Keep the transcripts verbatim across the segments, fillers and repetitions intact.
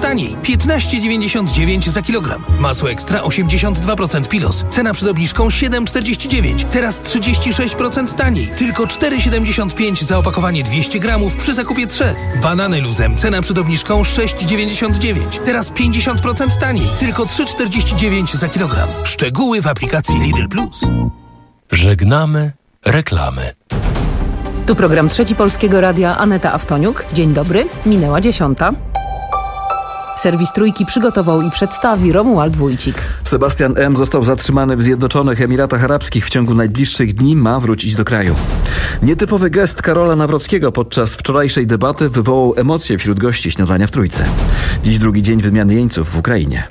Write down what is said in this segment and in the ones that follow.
taniej, piętnaście dziewięćdziesiąt dziewięć za kilogram. Masło ekstra osiemdziesiąt dwa procent Pilos. Cena przed obniżką siedem czterdzieści dziewięć. Teraz trzydzieści sześć procent taniej. Tylko cztery siedemdziesiąt pięć za opakowanie dwieście gramów przy zakupie trzech. Banany luzem. Cena przed obniżką sześć dziewięćdziesiąt dziewięć. Teraz pięćdziesiąt procent taniej. Tylko trzy czterdzieści dziewięć za kilogram. Szczegóły w aplikacji Lidl Plus. Żegnamy reklamy. Tu program Trzeci Polskiego Radia, Aneta Awtoniuk. Dzień dobry, minęła dziesiąta. Serwis Trójki przygotował i przedstawi Romuald Wójcik. Sebastian M. został zatrzymany w Zjednoczonych Emiratach Arabskich. W ciągu najbliższych dni ma wrócić do kraju. Nietypowy gest Karola Nawrockiego podczas wczorajszej debaty wywołał emocje wśród gości śniadania w Trójce. Dziś drugi dzień wymiany jeńców w Ukrainie.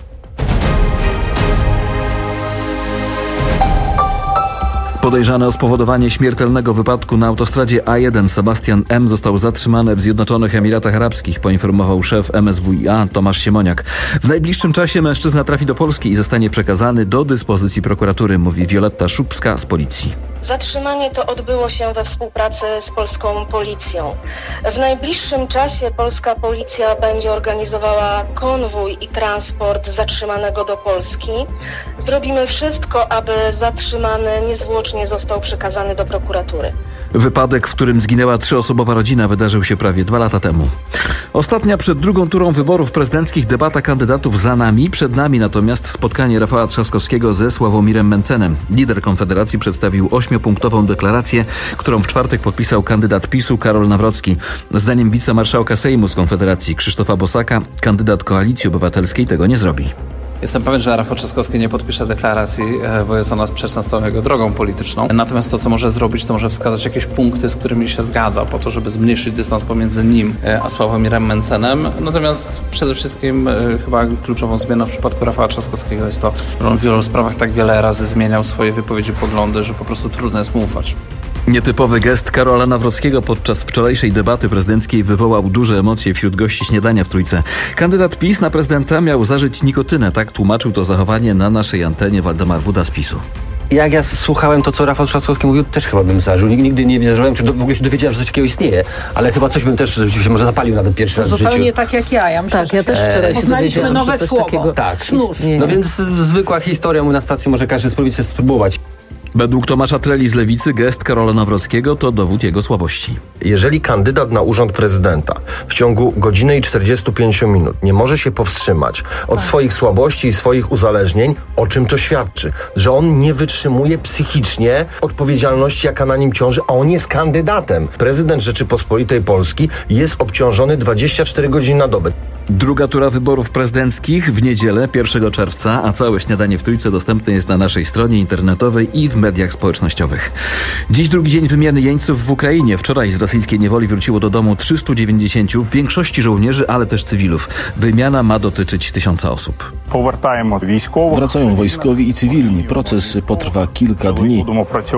Podejrzany o spowodowanie śmiertelnego wypadku na autostradzie A jeden Sebastian M. został zatrzymany w Zjednoczonych Emiratach Arabskich, poinformował szef M S W i A Tomasz Siemoniak. W najbliższym czasie mężczyzna trafi do Polski i zostanie przekazany do dyspozycji prokuratury, mówi Wioletta Szubska z policji. Zatrzymanie to odbyło się we współpracy z polską policją. W najbliższym czasie polska policja będzie organizowała konwój i transport zatrzymanego do Polski. Zrobimy wszystko, aby zatrzymany niezwłocznie został przekazany do prokuratury. Wypadek, w którym zginęła trzyosobowa rodzina, wydarzył się prawie dwa lata temu. Ostatnia przed drugą turą wyborów prezydenckich debata kandydatów za nami. Przed nami natomiast spotkanie Rafała Trzaskowskiego ze Sławomirem Mencenem. Lider Konfederacji przedstawił ośmiopunktową deklarację, którą w czwartek podpisał kandydat PiSu Karol Nawrocki. Zdaniem wicemarszałka Sejmu z Konfederacji Krzysztofa Bosaka kandydat Koalicji Obywatelskiej tego nie zrobi. Jestem pewien, że Rafał Trzaskowski nie podpisze deklaracji, bo jest ona sprzeczna z całą jego drogą polityczną. Natomiast to, co może zrobić, to może wskazać jakieś punkty, z którymi się zgadza, po to, żeby zmniejszyć dystans pomiędzy nim a Sławomirem Mencenem. Natomiast przede wszystkim chyba kluczową zmianą w przypadku Rafała Trzaskowskiego jest to, że on w wielu sprawach tak wiele razy zmieniał swoje wypowiedzi, poglądy, że po prostu trudno jest mu ufać. Nietypowy gest Karola Nawrockiego podczas wczorajszej debaty prezydenckiej wywołał duże emocje wśród gości śniadania w Trójce. Kandydat PiS na prezydenta miał zażyć nikotynę, tak tłumaczył to zachowanie na naszej antenie Waldemar Buda z PiSu. Jak ja słuchałem to, co Rafał Trzaskowski mówił, też chyba bym zażył. Nigdy nie wierzyłem, czy w ogóle się dowiedziałem, że coś takiego istnieje, ale chyba coś bym też rzeczywiście może zapalił nawet pierwszy raz w życiu. Zupełnie tak jak ja. ja myślę, tak, ja też wczoraj się dowiedziałem, nowe że coś słowo. takiego tak, istnieje. No więc zwykła historia mu na stacji, może każdy spróbować sobie spróbować. Według Tomasza Treli z Lewicy gest Karola Nawrockiego to dowód jego słabości. Jeżeli kandydat na urząd prezydenta w ciągu godziny i czterdziestu pięciu minut nie może się powstrzymać od tak. swoich słabości i swoich uzależnień, o czym to świadczy? Że on nie wytrzymuje psychicznie odpowiedzialności, jaka na nim ciąży, a on jest kandydatem. Prezydent Rzeczypospolitej Polski jest obciążony dwadzieścia cztery godziny na dobę. Druga tura wyborów prezydenckich w niedzielę pierwszego czerwca, a całe śniadanie w Trójce dostępne jest na naszej stronie internetowej i w mediach społecznościowych. Dziś drugi dzień wymiany jeńców w Ukrainie. Wczoraj z rosyjskiej niewoli wróciło do domu trzystu dziewięćdziesięciu, w większości żołnierzy, ale też cywilów. Wymiana ma dotyczyć tysiąca osób. Wracają wojskowi i cywilni. Proces potrwa kilka dni,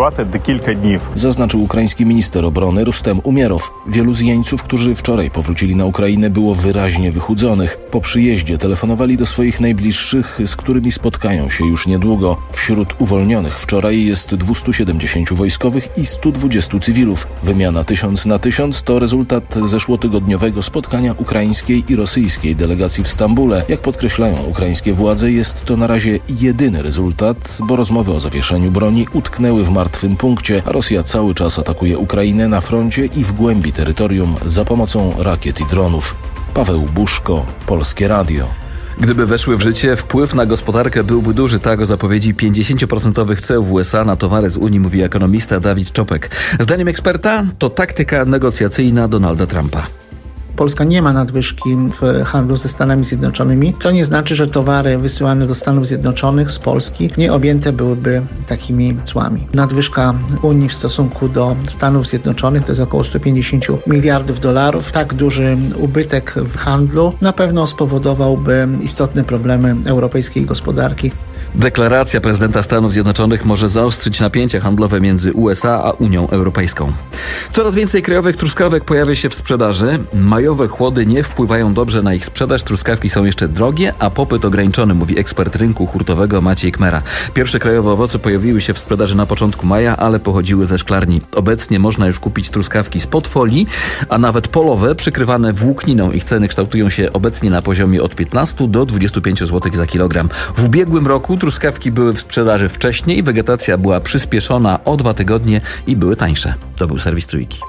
zaznaczył ukraiński minister obrony Rustem Umierow. Wielu z jeńców, którzy wczoraj powrócili na Ukrainę, było wyraźnie wychudzonych. Po przyjeździe telefonowali do swoich najbliższych, z którymi spotkają się już niedługo. Wśród uwolnionych wczoraj jest dwieście siedemdziesięciu wojskowych i stu dwudziestu cywilów. Wymiana tysiąc na tysiąc to rezultat zeszłotygodniowego spotkania ukraińskiej i rosyjskiej delegacji w Stambule. Jak podkreślają ukraińskie władze, jest to na razie jedyny rezultat, bo rozmowy o zawieszeniu broni utknęły w martwym punkcie, a Rosja cały czas atakuje Ukrainę na froncie i w głębi terytorium za pomocą rakiet i dronów. Paweł Buszko, Polskie Radio. Gdyby weszły w życie, wpływ na gospodarkę byłby duży, tak o zapowiedzi pięćdziesięcioprocentowych ceł w U S A na towary z Unii mówi ekonomista Dawid Czopek. Zdaniem eksperta to taktyka negocjacyjna Donalda Trumpa. Polska nie ma nadwyżki w handlu ze Stanami Zjednoczonymi, co nie znaczy, że towary wysyłane do Stanów Zjednoczonych z Polski nie objęte byłyby takimi cłami. Nadwyżka Unii w stosunku do Stanów Zjednoczonych to jest około sto pięćdziesiąt miliardów dolarów. Tak duży ubytek w handlu na pewno spowodowałby istotne problemy europejskiej gospodarki. Deklaracja prezydenta Stanów Zjednoczonych może zaostrzyć napięcia handlowe między U S A a Unią Europejską. Coraz więcej krajowych truskawek pojawia się w sprzedaży. Majowe chłody nie wpływają dobrze na ich sprzedaż. Truskawki są jeszcze drogie, a popyt ograniczony, mówi ekspert rynku hurtowego Maciej Kmera. Pierwsze krajowe owoce pojawiły się w sprzedaży na początku maja, ale pochodziły ze szklarni. Obecnie można już kupić truskawki spod folii, a nawet polowe, przykrywane włókniną. Ich ceny kształtują się obecnie na poziomie od piętnastu do dwudziestu pięciu złotych za kilogram. W ubiegłym roku truskawki były w sprzedaży wcześniej, wegetacja była przyspieszona o dwa tygodnie i były tańsze. To był serwis Trójki.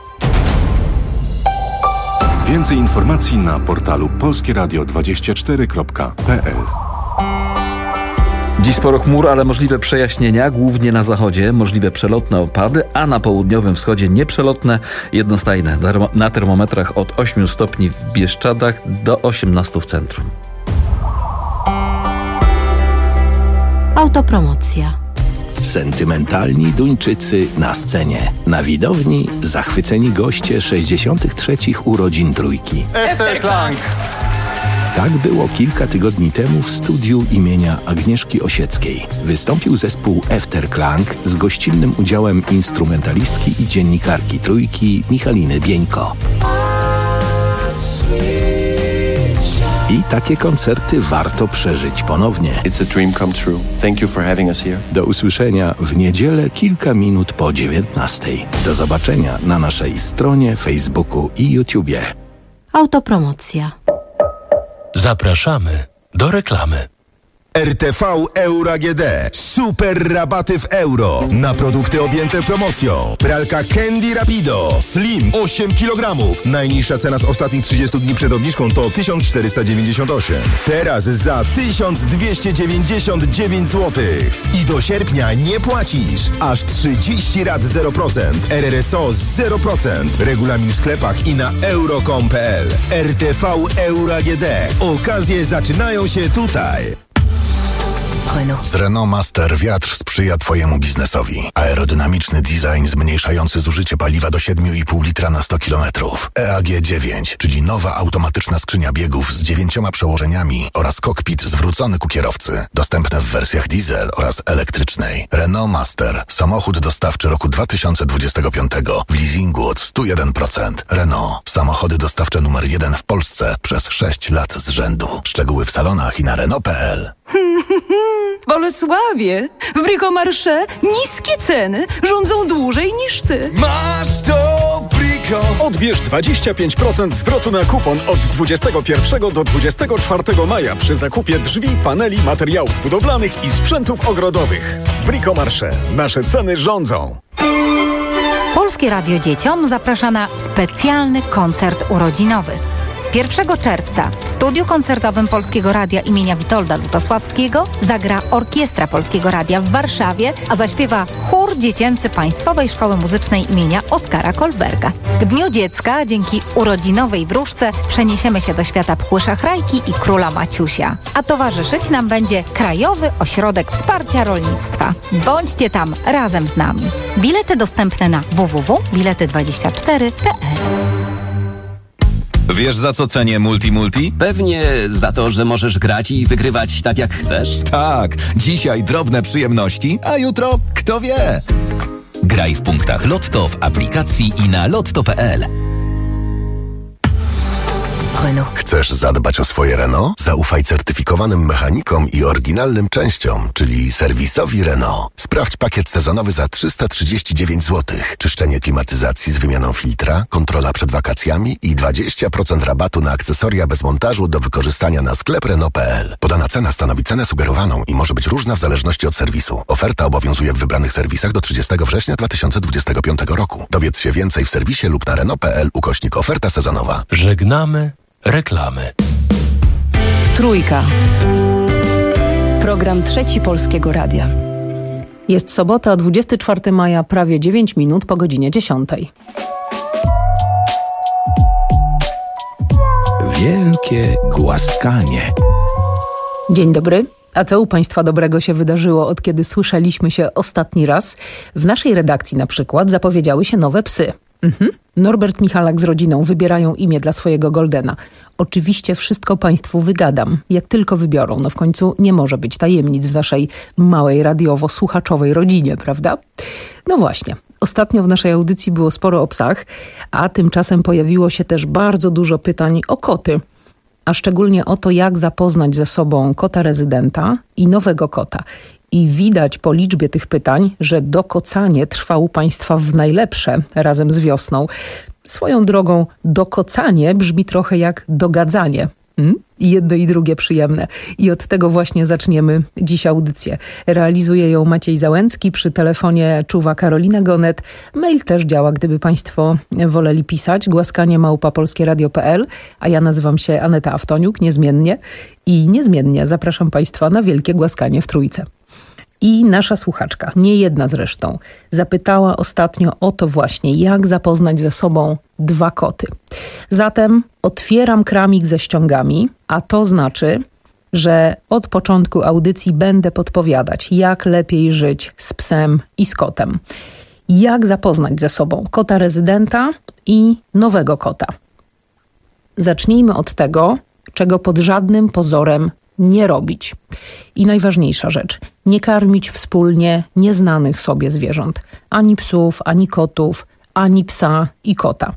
Więcej informacji na portalu polskie radio dwadzieścia cztery kropka p l. Dziś sporo chmur, ale możliwe przejaśnienia, głównie na zachodzie, możliwe przelotne opady, a na południowym wschodzie nieprzelotne, jednostajne. Na termometrach od ośmiu stopni w Bieszczadach do osiemnastu w centrum. Autopromocja. Sentymentalni Duńczycy na scenie. Na widowni zachwyceni goście sześćdziesiątych trzecich urodzin Trójki. Efterklang! Tak było kilka tygodni temu w studiu imienia Agnieszki Osieckiej. Wystąpił zespół Efterklang z gościnnym udziałem instrumentalistki i dziennikarki Trójki Michaliny Bieńko. I takie koncerty warto przeżyć ponownie. It's a dream come true. Thank you for having us here. Do usłyszenia w niedzielę kilka minut po dziewiętnastej. Do zobaczenia na naszej stronie, Facebooku i YouTubie. Autopromocja. Zapraszamy do reklamy. R T V Euro A G D. Super rabaty w euro na produkty objęte promocją. Pralka Candy Rapido Slim osiem kilogramów. Najniższa cena z ostatnich trzydziestu dni przed obniżką to tysiąc czterysta dziewięćdziesiąt osiem. Teraz za tysiąc dwieście dziewięćdziesiąt dziewięć złotych. I do sierpnia nie płacisz. Aż trzydzieści rat zero procent. R R S O zero procent. Regulamin w sklepach i na euro kropka com kropka p l. R T V Euro A G D. Okazje zaczynają się tutaj. Renault. Z Renault Master wiatr sprzyja Twojemu biznesowi. Aerodynamiczny design zmniejszający zużycie paliwa do siedem i pół litra na sto kilometrów. E A G dziewięć, czyli nowa automatyczna skrzynia biegów z dziewięcioma przełożeniami oraz kokpit zwrócony ku kierowcy. Dostępne w wersjach diesel oraz elektrycznej. Renault Master. Samochód dostawczy roku dwa tysiące dwudziestego piątego w leasingu od sto jeden procent. Renault. Samochody dostawcze numer jeden w Polsce przez sześć lat z rzędu. Szczegóły w salonach i na Renault kropka p l. W Bolesławie, w Bricomarché niskie ceny rządzą dłużej niż ty. Masz to Brico! Odbierz dwadzieścia pięć procent zwrotu na kupon od dwudziestego pierwszego do dwudziestego czwartego maja przy zakupie drzwi, paneli, materiałów budowlanych i sprzętów ogrodowych. Bricomarché. Nasze ceny rządzą. Polskie Radio Dzieciom zaprasza na specjalny koncert urodzinowy. pierwszego czerwca w studiu koncertowym Polskiego Radia imienia Witolda Lutosławskiego zagra Orkiestra Polskiego Radia w Warszawie, a zaśpiewa chór dziecięcy Państwowej Szkoły Muzycznej imienia Oskara Kolberga. W Dniu Dziecka dzięki urodzinowej wróżce przeniesiemy się do świata Pchły Szachrajki i Króla Maciusia. A towarzyszyć nam będzie Krajowy Ośrodek Wsparcia Rolnictwa. Bądźcie tam razem z nami. Bilety dostępne na w w w kropka bilety dwadzieścia cztery kropka p l. Wiesz, za co cenię Multi Multi? Pewnie za to, że możesz grać i wygrywać tak jak chcesz. Tak, dzisiaj drobne przyjemności, a jutro kto wie. Graj w punktach Lotto w aplikacji i na lotto kropka p l. Renault. Chcesz zadbać o swoje Renault? Zaufaj certyfikowanym mechanikom i oryginalnym częściom, czyli serwisowi Renault. Sprawdź pakiet sezonowy za trzysta trzydzieści dziewięć złotych. Czyszczenie klimatyzacji z wymianą filtra, kontrola przed wakacjami i dwadzieścia procent rabatu na akcesoria bez montażu do wykorzystania na sklep Renault kropka p l. Podana cena stanowi cenę sugerowaną i może być różna w zależności od serwisu. Oferta obowiązuje w wybranych serwisach do trzydziestego września dwa tysiące dwudziestego piątego roku. Dowiedz się więcej w serwisie lub na renault kropka p l ukośnik oferta sezonowa. Żegnamy reklamy. Trójka. Program Trzeci Polskiego Radia. Jest sobota, dwudziestego czwartego maja, prawie dziewięć minut po godzinie dziesiątej. Wielkie głaskanie. Dzień dobry. A co u Państwa dobrego się wydarzyło, od kiedy słyszeliśmy się ostatni raz? W naszej redakcji na przykład zapowiedziały się nowe psy. Mhm. Norbert Michalak z rodziną wybierają imię dla swojego Goldena. Oczywiście wszystko Państwu wygadam, jak tylko wybiorą. No w końcu nie może być tajemnic w naszej małej radiowo-słuchaczowej rodzinie, prawda? No właśnie. Ostatnio w naszej audycji było sporo o psach, a tymczasem pojawiło się też bardzo dużo pytań o koty. A szczególnie o to, jak zapoznać ze sobą kota rezydenta i nowego kota. I widać po liczbie tych pytań, że dokocanie trwa u Państwa w najlepsze razem z wiosną. Swoją drogą dokocanie brzmi trochę jak dogadzanie. Hmm? I jedno i drugie przyjemne. I od tego właśnie zaczniemy dziś audycję. Realizuje ją Maciej Załęcki, przy telefonie czuwa Karolina Gonet. Mail też działa, gdyby Państwo woleli pisać. Głaskanie małpa polskieradio kropka p l, a ja nazywam się Aneta Aftoniuk, niezmiennie. I niezmiennie zapraszam Państwa na wielkie głaskanie w Trójce. I nasza słuchaczka, nie jedna zresztą, zapytała ostatnio o to właśnie, jak zapoznać ze sobą dwa koty. Zatem otwieram kramik ze ściągami, a to znaczy, że od początku audycji będę podpowiadać, jak lepiej żyć z psem i z kotem. Jak zapoznać ze sobą kota rezydenta i nowego kota. Zacznijmy od tego, czego pod żadnym pozorem nie robić. I najważniejsza rzecz, nie karmić wspólnie nieznanych sobie zwierząt. Ani psów, ani kotów, ani psa i kota.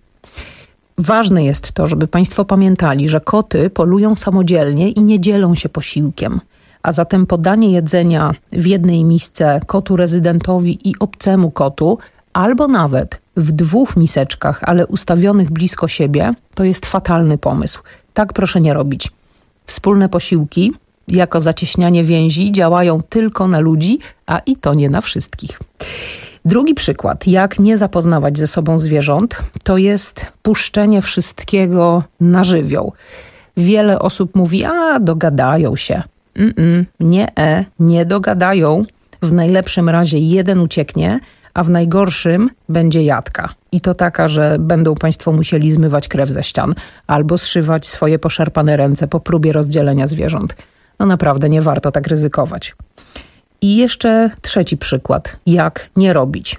Ważne jest to, żeby Państwo pamiętali, że koty polują samodzielnie i nie dzielą się posiłkiem. A zatem podanie jedzenia w jednej misce kotu rezydentowi i obcemu kotu, albo nawet w dwóch miseczkach, ale ustawionych blisko siebie, to jest fatalny pomysł. Tak proszę nie robić. Wspólne posiłki, jako zacieśnianie więzi, działają tylko na ludzi, a i to nie na wszystkich. Drugi przykład, jak nie zapoznawać ze sobą zwierząt, to jest puszczenie wszystkiego na żywioł. Wiele osób mówi, a dogadają się. Mm-mm, nie, e, nie dogadają. W najlepszym razie jeden ucieknie, a w najgorszym będzie jadka. I to taka, że będą Państwo musieli zmywać krew ze ścian albo zszywać swoje poszarpane ręce po próbie rozdzielenia zwierząt. No naprawdę nie warto tak ryzykować. I jeszcze trzeci przykład, jak nie robić.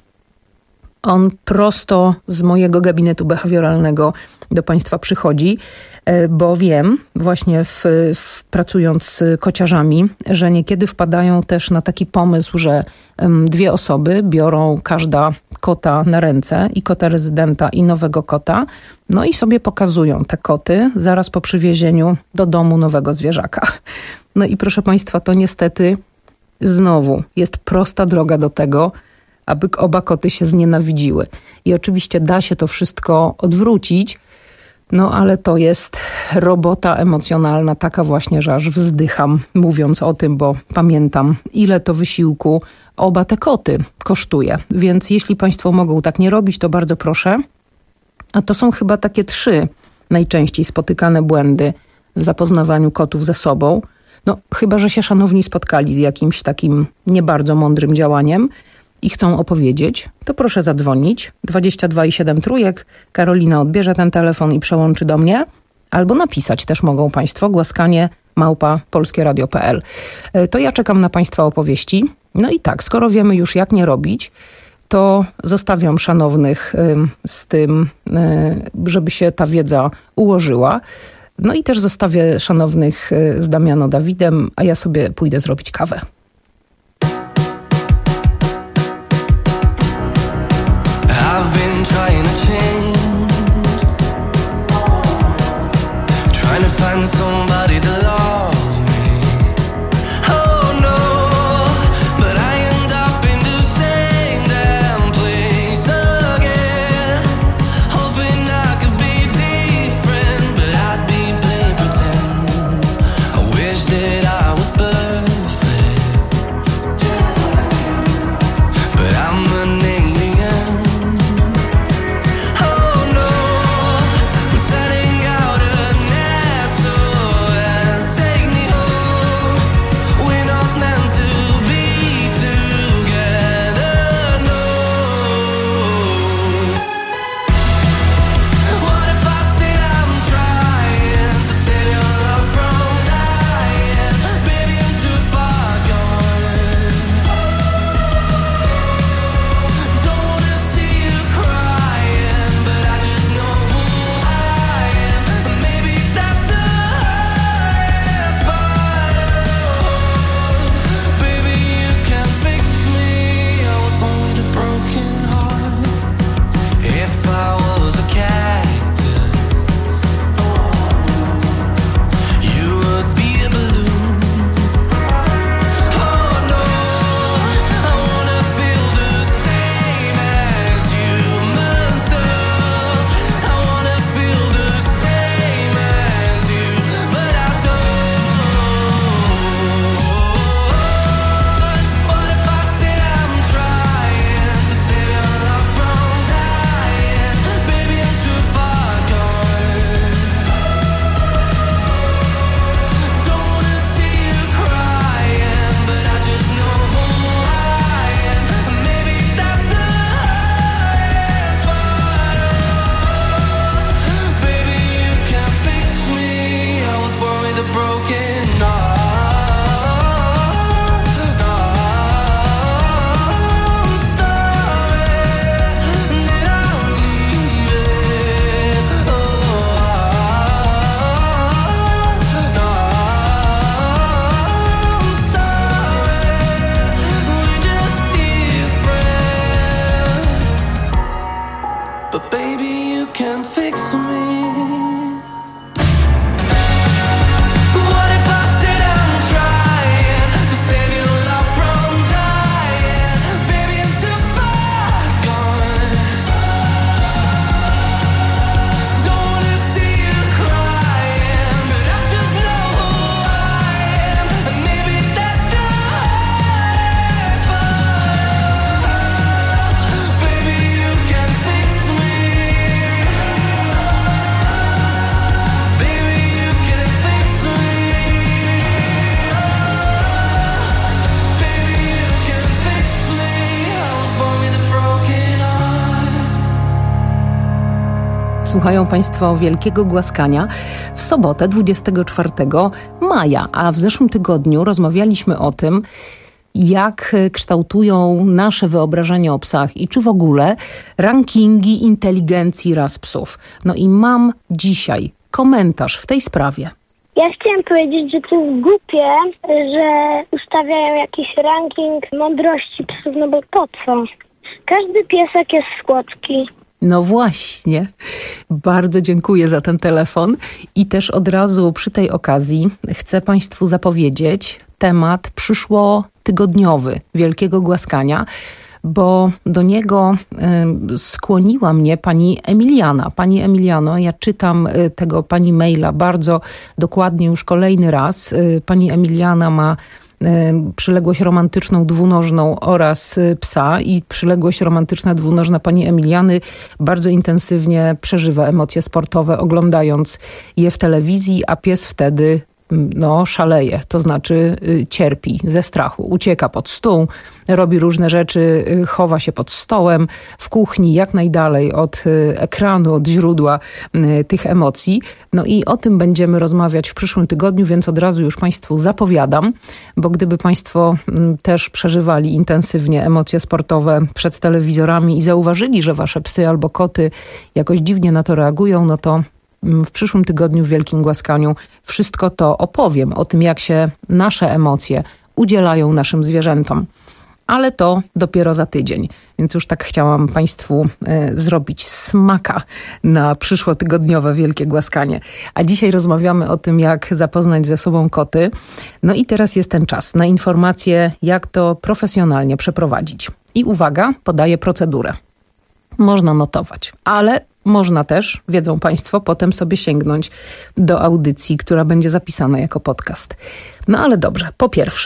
On prosto z mojego gabinetu behawioralnego do Państwa przychodzi, bo wiem, właśnie w, w, pracując z kociarzami, że niekiedy wpadają też na taki pomysł, że um, dwie osoby biorą każda kota na ręce, i kota rezydenta, i nowego kota, no i sobie pokazują te koty zaraz po przywiezieniu do domu nowego zwierzaka. No i proszę Państwa, to niestety znowu jest prosta droga do tego, aby oba koty się znienawidziły. I oczywiście da się to wszystko odwrócić, no ale to jest robota emocjonalna, taka właśnie, że aż wzdycham mówiąc o tym, bo pamiętam, ile to wysiłku oba te koty kosztuje. Więc jeśli Państwo mogą tak nie robić, to bardzo proszę. A to są chyba takie trzy najczęściej spotykane błędy w zapoznawaniu kotów ze sobą. No chyba, że się szanowni spotkali z jakimś takim nie bardzo mądrym działaniem i chcą opowiedzieć, to proszę zadzwonić. dwadzieścia dwa i siedem trójek. Karolina odbierze ten telefon i przełączy do mnie. Albo napisać też mogą Państwo, głaskanie małpa polskieradio kropka p l. To ja czekam na Państwa opowieści. No i tak, skoro wiemy już jak nie robić, to zostawiam szanownych z tym, żeby się ta wiedza ułożyła. No i też zostawię szanownych z Damiano Dawidem, a ja sobie pójdę zrobić kawę. I've been trying to change, trying to find somebody to love me. Oh no, but I end up in the same damn place again, hoping I could be different, but I'd be playing pretend. I wish that I was perfect, but I'm an alien. Oh Słuchają Państwo Wielkiego Głaskania w sobotę dwudziestego czwartego maja, a w zeszłym tygodniu rozmawialiśmy o tym, jak kształtują nasze wyobrażenie o psach i czy w ogóle rankingi inteligencji ras psów. No i mam dzisiaj komentarz w tej sprawie. Ja chciałem powiedzieć, że to jest głupie, że ustawiają jakiś ranking mądrości psów, no bo po co? Każdy piesek jest słodki. No właśnie. Bardzo dziękuję za ten telefon i też od razu przy tej okazji chcę Państwu zapowiedzieć temat przyszłotygodniowy Wielkiego Głaskania, bo do niego y, skłoniła mnie pani Emiliana. Pani Emiliano, ja czytam y, tego pani maila bardzo dokładnie już kolejny raz. Y, pani Emiliana ma przyległość romantyczną dwunożną oraz psa i przyległość romantyczna dwunożna pani Emiliany bardzo intensywnie przeżywa emocje sportowe, oglądając je w telewizji, a pies wtedy no, szaleje, to znaczy cierpi ze strachu, ucieka pod stół, robi różne rzeczy, chowa się pod stołem, w kuchni, jak najdalej od ekranu, od źródła tych emocji. No i o tym będziemy rozmawiać w przyszłym tygodniu, więc od razu już Państwu zapowiadam, bo gdyby Państwo też przeżywali intensywnie emocje sportowe przed telewizorami i zauważyli, że Wasze psy albo koty jakoś dziwnie na to reagują, no to w przyszłym tygodniu w Wielkim Głaskaniu wszystko to opowiem o tym, jak się nasze emocje udzielają naszym zwierzętom. Ale to dopiero za tydzień, więc już tak chciałam Państwu y, zrobić smaka na przyszłotygodniowe Wielkie Głaskanie. A dzisiaj rozmawiamy o tym, jak zapoznać ze sobą koty. No i teraz jest ten czas na informacje, jak to profesjonalnie przeprowadzić. I uwaga, podaję procedurę. Można notować, ale można też, wiedzą Państwo, potem sobie sięgnąć do audycji, która będzie zapisana jako podcast. No ale dobrze, po pierwsze,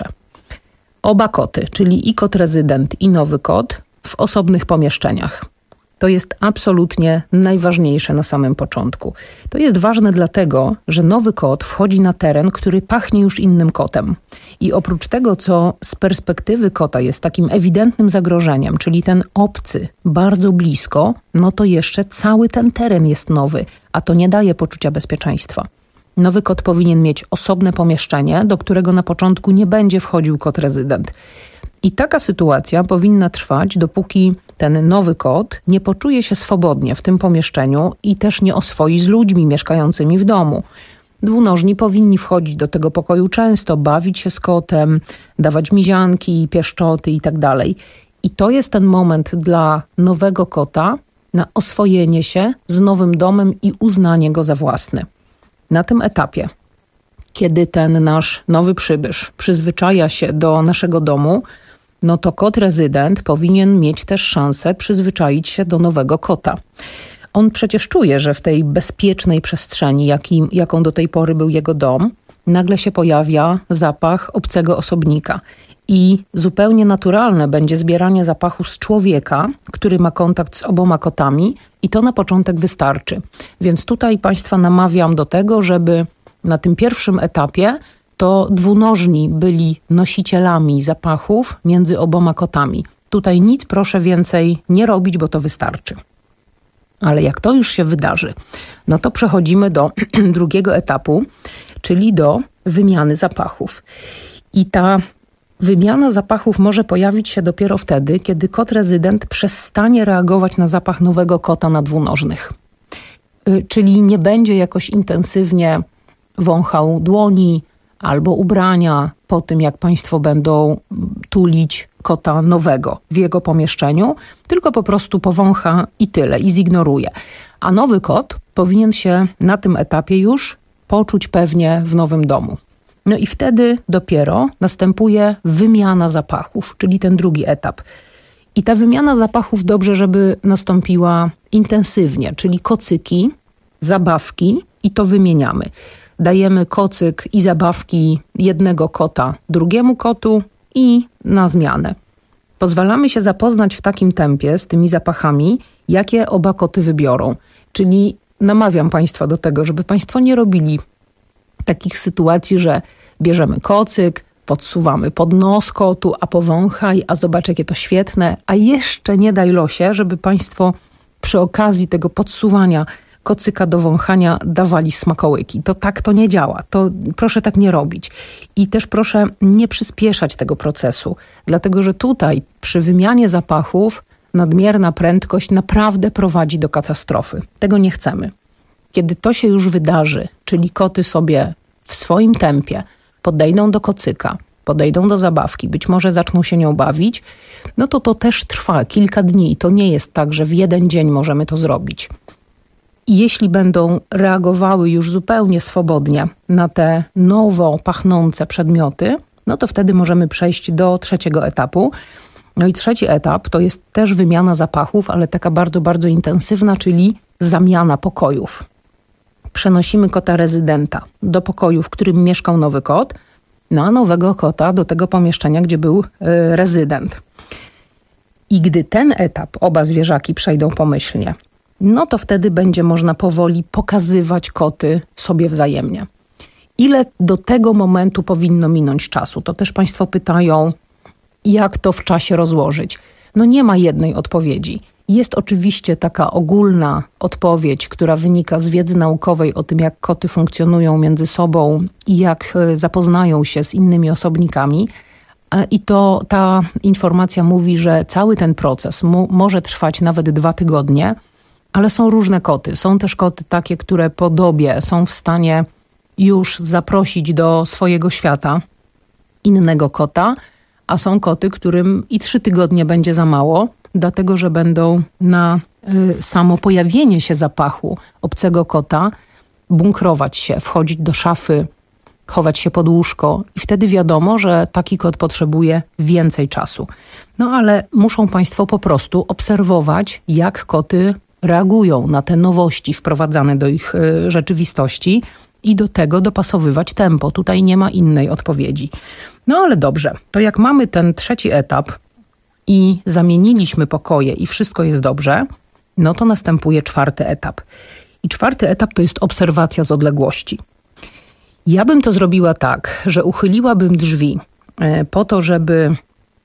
oba koty, czyli i kot rezydent, i nowy kot w osobnych pomieszczeniach. To jest absolutnie najważniejsze na samym początku. To jest ważne dlatego, że nowy kot wchodzi na teren, który pachnie już innym kotem. I oprócz tego, co z perspektywy kota jest takim ewidentnym zagrożeniem, czyli ten obcy bardzo blisko, no to jeszcze cały ten teren jest nowy, a to nie daje poczucia bezpieczeństwa. Nowy kot powinien mieć osobne pomieszczenie, do którego na początku nie będzie wchodził kot rezydent. I taka sytuacja powinna trwać, dopóki ten nowy kot nie poczuje się swobodnie w tym pomieszczeniu i też nie oswoi z ludźmi mieszkającymi w domu. Dwunożni powinni wchodzić do tego pokoju często, bawić się z kotem, dawać mizianki, pieszczoty itd. I to jest ten moment dla nowego kota na oswojenie się z nowym domem i uznanie go za własny. Na tym etapie, kiedy ten nasz nowy przybysz przyzwyczaja się do naszego domu, no to kot rezydent powinien mieć też szansę przyzwyczaić się do nowego kota. On przecież czuje, że w tej bezpiecznej przestrzeni, jakim, jaką do tej pory był jego dom, nagle się pojawia zapach obcego osobnika. I zupełnie naturalne będzie zbieranie zapachu z człowieka, który ma kontakt z oboma kotami i to na początek wystarczy. Więc tutaj Państwa namawiam do tego, żeby na tym pierwszym etapie to dwunożni byli nosicielami zapachów między oboma kotami. Tutaj nic proszę więcej nie robić, bo to wystarczy. Ale jak to już się wydarzy, no to przechodzimy do drugiego etapu, czyli do wymiany zapachów. I ta wymiana zapachów może pojawić się dopiero wtedy, kiedy kot rezydent przestanie reagować na zapach nowego kota na dwunożnych. Czyli nie będzie jakoś intensywnie wąchał dłoni albo ubrania po tym, jak państwo będą tulić kota nowego w jego pomieszczeniu, tylko po prostu powącha i tyle, i zignoruje. A nowy kot powinien się na tym etapie już poczuć pewnie w nowym domu. No i wtedy dopiero następuje wymiana zapachów, czyli ten drugi etap. I ta wymiana zapachów dobrze, żeby nastąpiła intensywnie, czyli kocyki, zabawki i to wymieniamy. Dajemy kocyk i zabawki jednego kota drugiemu kotu i na zmianę. Pozwalamy się zapoznać w takim tempie z tymi zapachami, jakie oba koty wybiorą. Czyli namawiam Państwa do tego, żeby Państwo nie robili takich sytuacji, że bierzemy kocyk, podsuwamy pod nos kotu, a powąchaj, a zobacz, jakie to świetne, a jeszcze nie daj losie, żeby Państwo przy okazji tego podsuwania kocyka do wąchania dawali smakołyki. To tak to nie działa. To proszę tak nie robić. I też proszę nie przyspieszać tego procesu, dlatego że tutaj przy wymianie zapachów nadmierna prędkość naprawdę prowadzi do katastrofy. Tego nie chcemy. Kiedy to się już wydarzy, czyli koty sobie w swoim tempie podejdą do kocyka, podejdą do zabawki, być może zaczną się nią bawić, no to to też trwa kilka dni. To nie jest tak, że w jeden dzień możemy to zrobić. I jeśli będą reagowały już zupełnie swobodnie na te nowo pachnące przedmioty, no to wtedy możemy przejść do trzeciego etapu. No i trzeci etap to jest też wymiana zapachów, ale taka bardzo, bardzo intensywna, czyli zamiana pokojów. Przenosimy kota rezydenta do pokoju, w którym mieszkał nowy kot, no a nowego kota do tego pomieszczenia, gdzie był y, rezydent. I gdy ten etap oba zwierzaki przejdą pomyślnie, no to wtedy będzie można powoli pokazywać koty sobie wzajemnie. Ile do tego momentu powinno minąć czasu? To też Państwo pytają, jak to w czasie rozłożyć. No nie ma jednej odpowiedzi. Jest oczywiście taka ogólna odpowiedź, która wynika z wiedzy naukowej o tym, jak koty funkcjonują między sobą i jak zapoznają się z innymi osobnikami. I to ta informacja mówi, że cały ten proces mu, może trwać nawet dwa tygodnie, ale są różne koty. Są też koty takie, które po dobie są w stanie już zaprosić do swojego świata innego kota, a są koty, którym i trzy tygodnie będzie za mało, dlatego że będą na y, samo pojawienie się zapachu obcego kota bunkrować się, wchodzić do szafy, chować się pod łóżko i wtedy wiadomo, że taki kot potrzebuje więcej czasu. No ale muszą Państwo po prostu obserwować, jak koty reagują na te nowości wprowadzane do ich y, rzeczywistości i do tego dopasowywać tempo. Tutaj nie ma innej odpowiedzi. No ale dobrze, to jak mamy ten trzeci etap i zamieniliśmy pokoje i wszystko jest dobrze, no to następuje czwarty etap. I czwarty etap to jest obserwacja z odległości. Ja bym to zrobiła tak, że uchyliłabym drzwi po to, żeby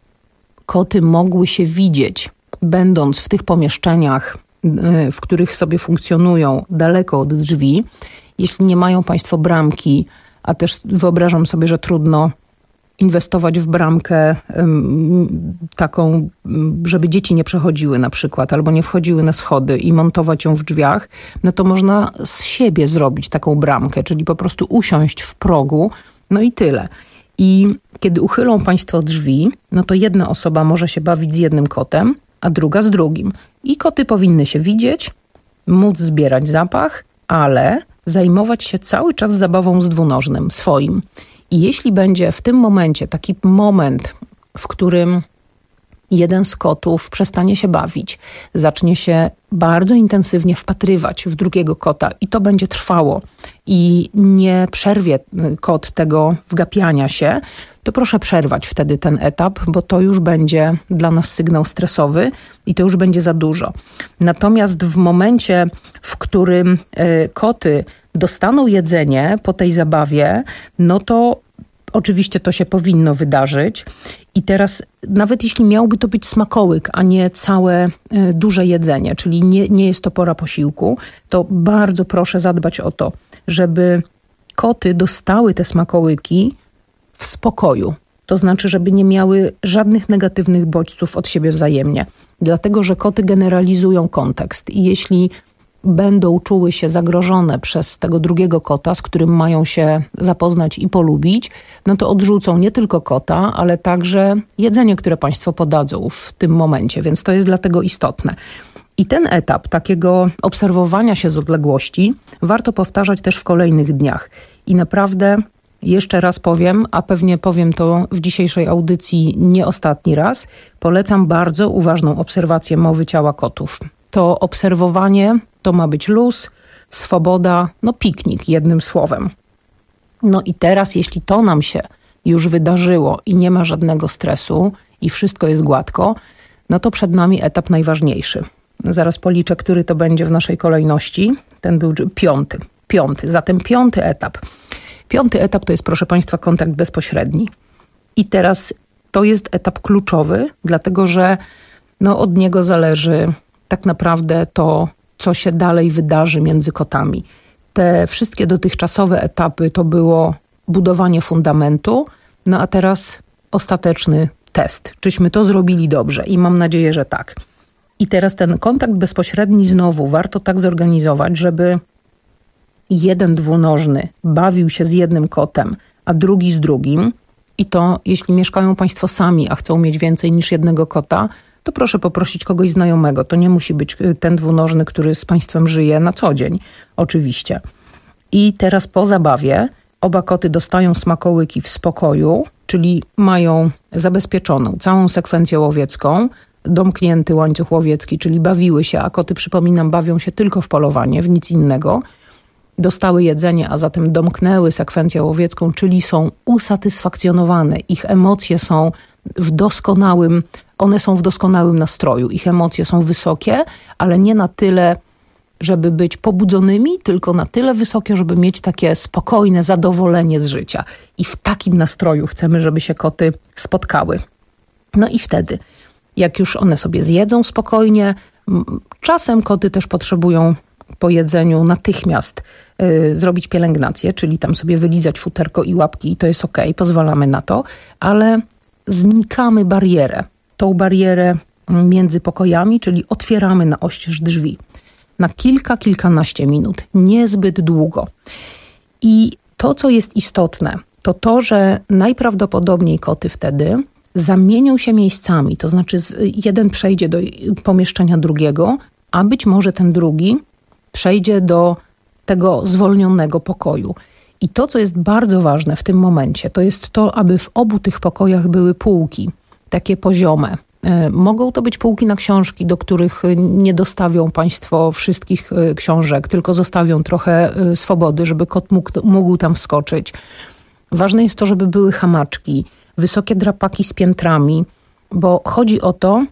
koty mogły się widzieć, będąc w tych pomieszczeniach, w których sobie funkcjonują daleko od drzwi. Jeśli nie mają Państwo bramki, a też wyobrażam sobie, że trudno inwestować w bramkę um, taką, żeby dzieci nie przechodziły na przykład, albo nie wchodziły na schody i montować ją w drzwiach, no to można z siebie zrobić taką bramkę, czyli po prostu usiąść w progu, no i tyle. I kiedy uchylą Państwo drzwi, no to jedna osoba może się bawić z jednym kotem, a druga z drugim. I koty powinny się widzieć, móc zbierać zapach, ale zajmować się cały czas zabawą z dwunożnym, swoim. I jeśli będzie w tym momencie taki moment, w którym jeden z kotów przestanie się bawić, zacznie się bardzo intensywnie wpatrywać w drugiego kota i to będzie trwało i nie przerwie kot tego wgapiania się, to proszę przerwać wtedy ten etap, bo to już będzie dla nas sygnał stresowy i to już będzie za dużo. Natomiast w momencie, w którym y, koty dostaną jedzenie po tej zabawie, no to oczywiście to się powinno wydarzyć. I teraz nawet jeśli miałby to być smakołyk, a nie całe y, duże jedzenie, czyli nie, nie jest to pora posiłku, to bardzo proszę zadbać o to, żeby koty dostały te smakołyki w spokoju. To znaczy, żeby nie miały żadnych negatywnych bodźców od siebie wzajemnie. Dlatego, że koty generalizują kontekst i jeśli będą czuły się zagrożone przez tego drugiego kota, z którym mają się zapoznać i polubić, no to odrzucą nie tylko kota, ale także jedzenie, które państwo podadzą w tym momencie, więc to jest dlatego istotne. I ten etap takiego obserwowania się z odległości warto powtarzać też w kolejnych dniach. I naprawdę jeszcze raz powiem, a pewnie powiem to w dzisiejszej audycji nie ostatni raz, polecam bardzo uważną obserwację mowy ciała kotów. To obserwowanie to ma być luz, swoboda, no piknik jednym słowem. No i teraz, jeśli to nam się już wydarzyło i nie ma żadnego stresu i wszystko jest gładko, no to przed nami etap najważniejszy. Zaraz policzę, który to będzie w naszej kolejności. Ten był piąty. Piąty. Zatem piąty etap. Piąty etap to jest, proszę państwa, kontakt bezpośredni. I teraz to jest etap kluczowy, dlatego że no, od niego zależy tak naprawdę to, co się dalej wydarzy między kotami. Te wszystkie dotychczasowe etapy to było budowanie fundamentu, no a teraz ostateczny test. Czyśmy to zrobili dobrze i mam nadzieję, że tak. I teraz ten kontakt bezpośredni znowu warto tak zorganizować, żeby jeden dwunożny bawił się z jednym kotem, a drugi z drugim. I to jeśli mieszkają państwo sami, a chcą mieć więcej niż jednego kota, to proszę poprosić kogoś znajomego. To nie musi być ten dwunożny, który z państwem żyje na co dzień, oczywiście. I teraz po zabawie oba koty dostają smakołyki w spokoju, czyli mają zabezpieczoną całą sekwencję łowiecką, domknięty łańcuch łowiecki, czyli bawiły się, a koty, przypominam, bawią się tylko w polowanie, w nic innego. Dostały jedzenie, a zatem domknęły sekwencję łowiecką, czyli są usatysfakcjonowane. Ich emocje są w doskonałym, one są w doskonałym nastroju. Ich emocje są wysokie, ale nie na tyle, żeby być pobudzonymi, tylko na tyle wysokie, żeby mieć takie spokojne zadowolenie z życia. I w takim nastroju chcemy, żeby się koty spotkały. No i wtedy, jak już one sobie zjedzą spokojnie, czasem koty też potrzebują po jedzeniu natychmiast y, zrobić pielęgnację, czyli tam sobie wylizać futerko i łapki i to jest okej, pozwalamy na to, ale znikamy barierę. Tą barierę między pokojami, czyli otwieramy na oścież drzwi. Na kilka, kilkanaście minut, niezbyt długo. I to, co jest istotne, to to, że najprawdopodobniej koty wtedy zamienią się miejscami, to znaczy jeden przejdzie do pomieszczenia drugiego, a być może ten drugi przejdzie do tego zwolnionego pokoju. I to, co jest bardzo ważne w tym momencie, to jest to, aby w obu tych pokojach były półki, takie poziome. Mogą to być półki na książki, do których nie dostawią państwo wszystkich książek, tylko zostawią trochę swobody, żeby kot mógł, mógł tam wskoczyć. Ważne jest to, żeby były hamaczki, wysokie drapaki z piętrami, bo chodzi o to,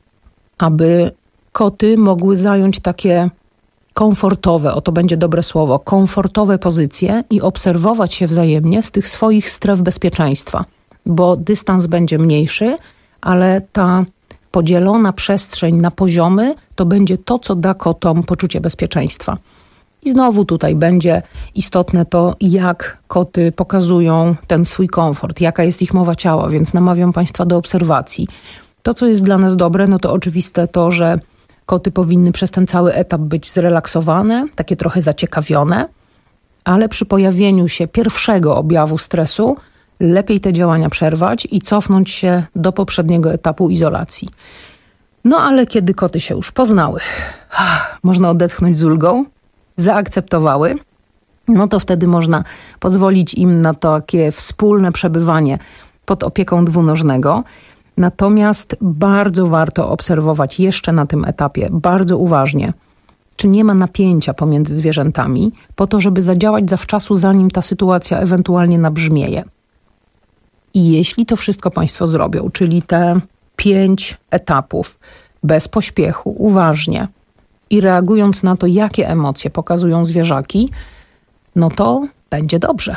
aby koty mogły zająć takie komfortowe, o to będzie dobre słowo, komfortowe pozycje i obserwować się wzajemnie z tych swoich stref bezpieczeństwa, bo dystans będzie mniejszy, ale ta podzielona przestrzeń na poziomy to będzie to, co da kotom poczucie bezpieczeństwa. I znowu tutaj będzie istotne to, jak koty pokazują ten swój komfort, jaka jest ich mowa ciała, więc namawiam państwa do obserwacji. To, co jest dla nas dobre, no to oczywiste to, że koty powinny przez ten cały etap być zrelaksowane, takie trochę zaciekawione, ale przy pojawieniu się pierwszego objawu stresu lepiej te działania przerwać i cofnąć się do poprzedniego etapu izolacji. No ale kiedy koty się już poznały, można odetchnąć z ulgą, zaakceptowały, no to wtedy można pozwolić im na takie wspólne przebywanie pod opieką dwunożnego. Natomiast bardzo warto obserwować jeszcze na tym etapie, bardzo uważnie, czy nie ma napięcia pomiędzy zwierzętami, po to, żeby zadziałać zawczasu, zanim ta sytuacja ewentualnie nabrzmieje. I jeśli to wszystko państwo zrobią, czyli te pięć etapów, bez pośpiechu, uważnie i reagując na to, jakie emocje pokazują zwierzaki, no to będzie dobrze.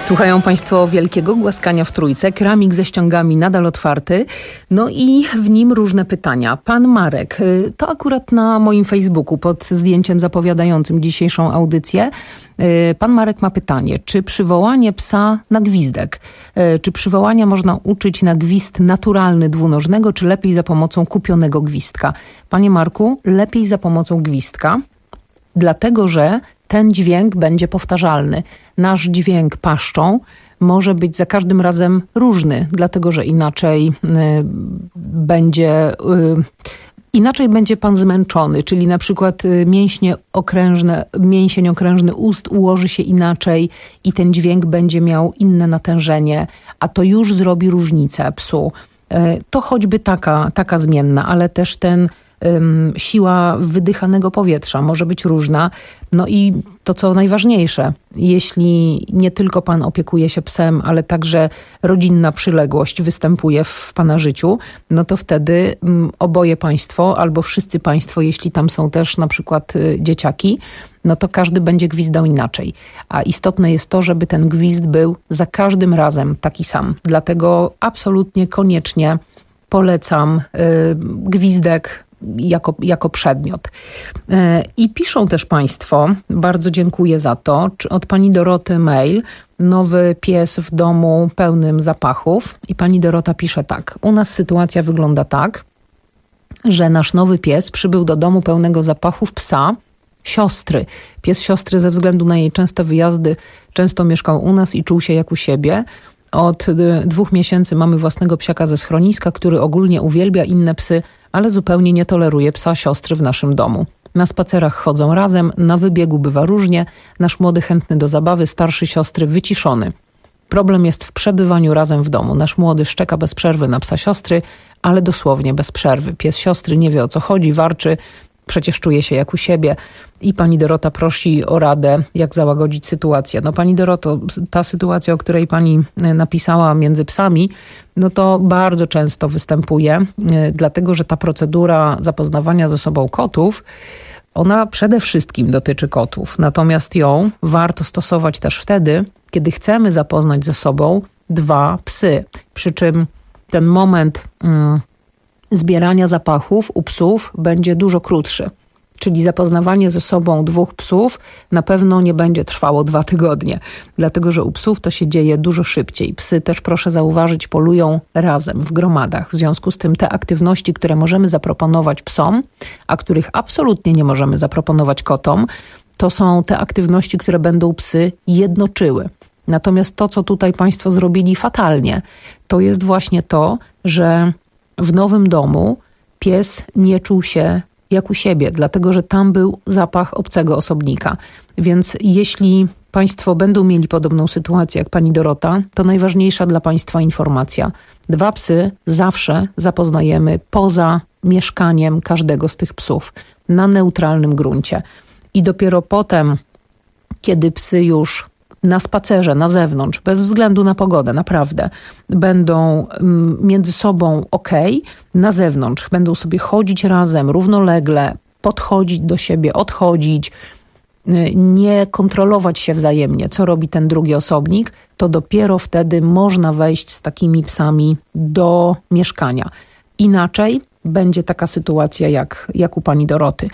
Słuchają Państwo wielkiego głaskania w Trójce. Keramik ze ściągami nadal otwarty. No i w nim różne pytania. Pan Marek, to akurat na moim Facebooku pod zdjęciem zapowiadającym dzisiejszą audycję. Pan Marek ma pytanie, czy przywołanie psa na gwizdek, czy przywołania można uczyć na gwizd naturalny dwunożnego, czy lepiej za pomocą kupionego gwizdka? Panie Marku, lepiej za pomocą gwizdka, dlatego że ten dźwięk będzie powtarzalny. Nasz dźwięk paszczą może być za każdym razem różny, dlatego że inaczej y, będzie... Y, Inaczej będzie pan zmęczony, czyli na przykład mięśnie okrężne, mięsień okrężny ust ułoży się inaczej i ten dźwięk będzie miał inne natężenie, a to już zrobi różnicę psu. To choćby taka, taka zmienna, ale też ten um, siła wydychanego powietrza może być różna. No i to, co najważniejsze, jeśli nie tylko pan opiekuje się psem, ale także rodzinna przyległość występuje w pana życiu, no to wtedy um, oboje państwo albo wszyscy państwo, jeśli tam są też na przykład y, dzieciaki, no to każdy będzie gwizdał inaczej. A istotne jest to, żeby ten gwizd był za każdym razem taki sam. Dlatego absolutnie koniecznie polecam y, gwizdek jako, jako przedmiot. Y, I piszą też państwo, bardzo dziękuję za to, od pani Doroty mail, nowy pies w domu pełnym zapachów. I pani Dorota pisze tak, u nas sytuacja wygląda tak, że nasz nowy pies przybył do domu pełnego zapachów psa, siostry. Pies siostry ze względu na jej częste wyjazdy często mieszkał u nas i czuł się jak u siebie. Od dwóch miesięcy mamy własnego psiaka ze schroniska, który ogólnie uwielbia inne psy, ale zupełnie nie toleruje psa siostry w naszym domu. Na spacerach chodzą razem, na wybiegu bywa różnie. Nasz młody chętny do zabawy, starszy siostry wyciszony. Problem jest w przebywaniu razem w domu. Nasz młody szczeka bez przerwy na psa siostry, ale dosłownie bez przerwy. Pies siostry nie wie, o co chodzi, warczy, przecież czuje się jak u siebie. I pani Dorota prosi o radę, jak załagodzić sytuację. No pani Doroto, ta sytuacja, o której pani napisała między psami, no to bardzo często występuje, dlatego że ta procedura zapoznawania ze sobą kotów, ona przede wszystkim dotyczy kotów. Natomiast ją warto stosować też wtedy, kiedy chcemy zapoznać ze sobą dwa psy. Przy czym ten moment mm, zbierania zapachów u psów będzie dużo krótszy. Czyli zapoznawanie ze sobą dwóch psów na pewno nie będzie trwało dwa tygodnie. Dlatego, że u psów to się dzieje dużo szybciej. Psy też, proszę zauważyć, polują razem w gromadach. W związku z tym te aktywności, które możemy zaproponować psom, a których absolutnie nie możemy zaproponować kotom, to są te aktywności, które będą psy jednoczyły. Natomiast to, co tutaj państwo zrobili fatalnie, to jest właśnie to, że w nowym domu pies nie czuł się jak u siebie, dlatego że tam był zapach obcego osobnika. Więc jeśli państwo będą mieli podobną sytuację jak pani Dorota, to najważniejsza dla państwa informacja. Dwa psy zawsze zapoznajemy poza mieszkaniem każdego z tych psów, na neutralnym gruncie. I dopiero potem, kiedy psy już na spacerze, na zewnątrz, bez względu na pogodę, naprawdę, będą między sobą okej, na zewnątrz będą sobie chodzić razem, równolegle, podchodzić do siebie, odchodzić, nie kontrolować się wzajemnie, co robi ten drugi osobnik, to dopiero wtedy można wejść z takimi psami do mieszkania. Inaczej będzie taka sytuacja jak, jak u pani Doroty.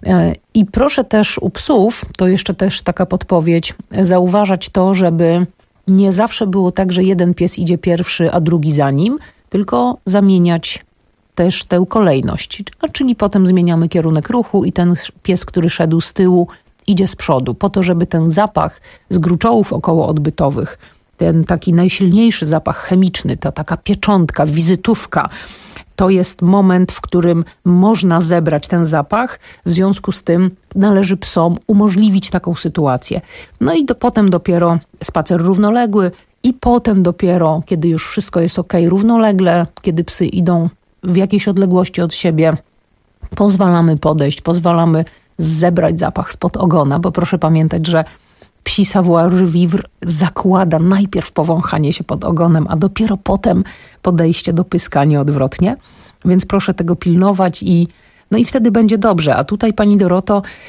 I proszę też u psów, to jeszcze też taka podpowiedź, zauważać to, żeby nie zawsze było tak, że jeden pies idzie pierwszy, a drugi za nim, tylko zamieniać też tę kolejność. A czyli potem zmieniamy kierunek ruchu i ten pies, który szedł z tyłu, idzie z przodu, po to, żeby ten zapach z gruczołów okołoodbytowych, ten taki najsilniejszy zapach chemiczny, ta taka pieczątka, wizytówka, to jest moment, w którym można zebrać ten zapach. W związku z tym należy psom umożliwić taką sytuację. No i do, potem dopiero spacer równoległy i potem dopiero, kiedy już wszystko jest okej, równolegle, kiedy psy idą w jakiejś odległości od siebie, pozwalamy podejść, pozwalamy zebrać zapach spod ogona, bo proszę pamiętać, że psi savoir-vivre zakłada najpierw powąchanie się pod ogonem, a dopiero potem podejście do pyska, nie odwrotnie. Więc proszę tego pilnować i no i wtedy będzie dobrze. A tutaj pani Doroto,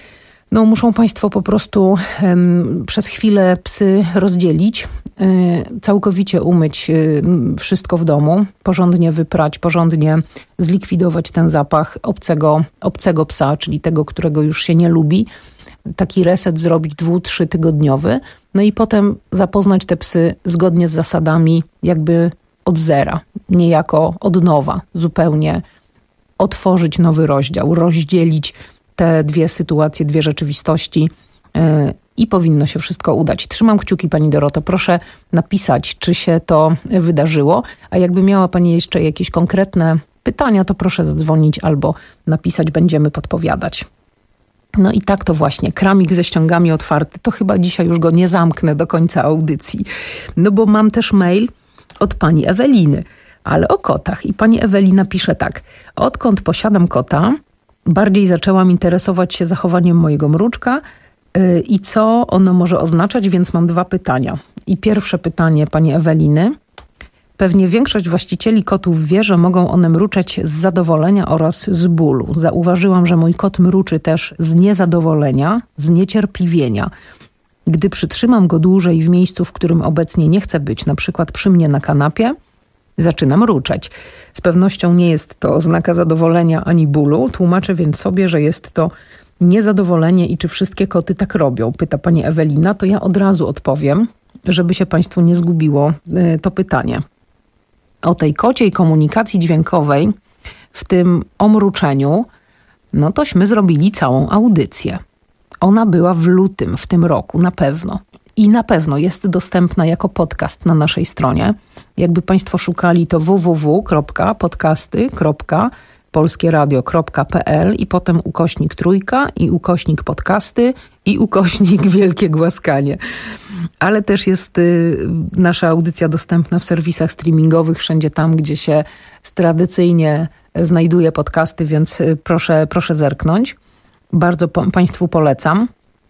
No muszą Państwo po prostu um, przez chwilę psy rozdzielić, y, całkowicie umyć y, wszystko w domu, porządnie wyprać, porządnie zlikwidować ten zapach obcego, obcego psa, czyli tego, którego już się nie lubi. Taki reset zrobić dwu, trzy tygodniowy. No i potem zapoznać te psy zgodnie z zasadami jakby od zera, niejako od nowa, zupełnie otworzyć nowy rozdział, rozdzielić te dwie sytuacje, dwie rzeczywistości yy, i powinno się wszystko udać. Trzymam kciuki, Pani Doroto. Proszę napisać, czy się to wydarzyło, a jakby miała Pani jeszcze jakieś konkretne pytania, to proszę zadzwonić albo napisać, będziemy podpowiadać. No i tak to właśnie, kramik ze ściągami otwarty, to chyba dzisiaj już go nie zamknę do końca audycji. No bo mam też mail od Pani Eweliny, ale o kotach. I Pani Ewelina pisze tak. Odkąd posiadam kota, bardziej zaczęłam interesować się zachowaniem mojego mruczka yy, i co ono może oznaczać, więc mam dwa pytania. I pierwsze pytanie Pani Eweliny. Pewnie większość właścicieli kotów wie, że mogą one mruczeć z zadowolenia oraz z bólu. Zauważyłam, że mój kot mruczy też z niezadowolenia, z niecierpliwienia. Gdy przytrzymam go dłużej w miejscu, w którym obecnie nie chce być, na przykład przy mnie na kanapie, zaczyna mruczeć. Z pewnością nie jest to oznaka zadowolenia ani bólu. Tłumaczę więc sobie, że jest to niezadowolenie i czy wszystkie koty tak robią? Pyta Pani Ewelina. To ja od razu odpowiem, żeby się Państwu nie zgubiło to pytanie. O tej kociej komunikacji dźwiękowej, w tym o mruczeniu, no tośmy zrobili całą audycję. Ona była w lutym w tym roku, na pewno. I na pewno jest dostępna jako podcast na naszej stronie. Jakby Państwo szukali, to w w w kropka podcasty kropka polskieradio kropka p l i potem ukośnik trójka i ukośnik podcasty i ukośnik wielkie głaskanie. Ale też jest y, nasza audycja dostępna w serwisach streamingowych, wszędzie tam, gdzie się tradycyjnie znajduje podcasty, więc y, proszę, proszę zerknąć. Bardzo po, Państwu polecam.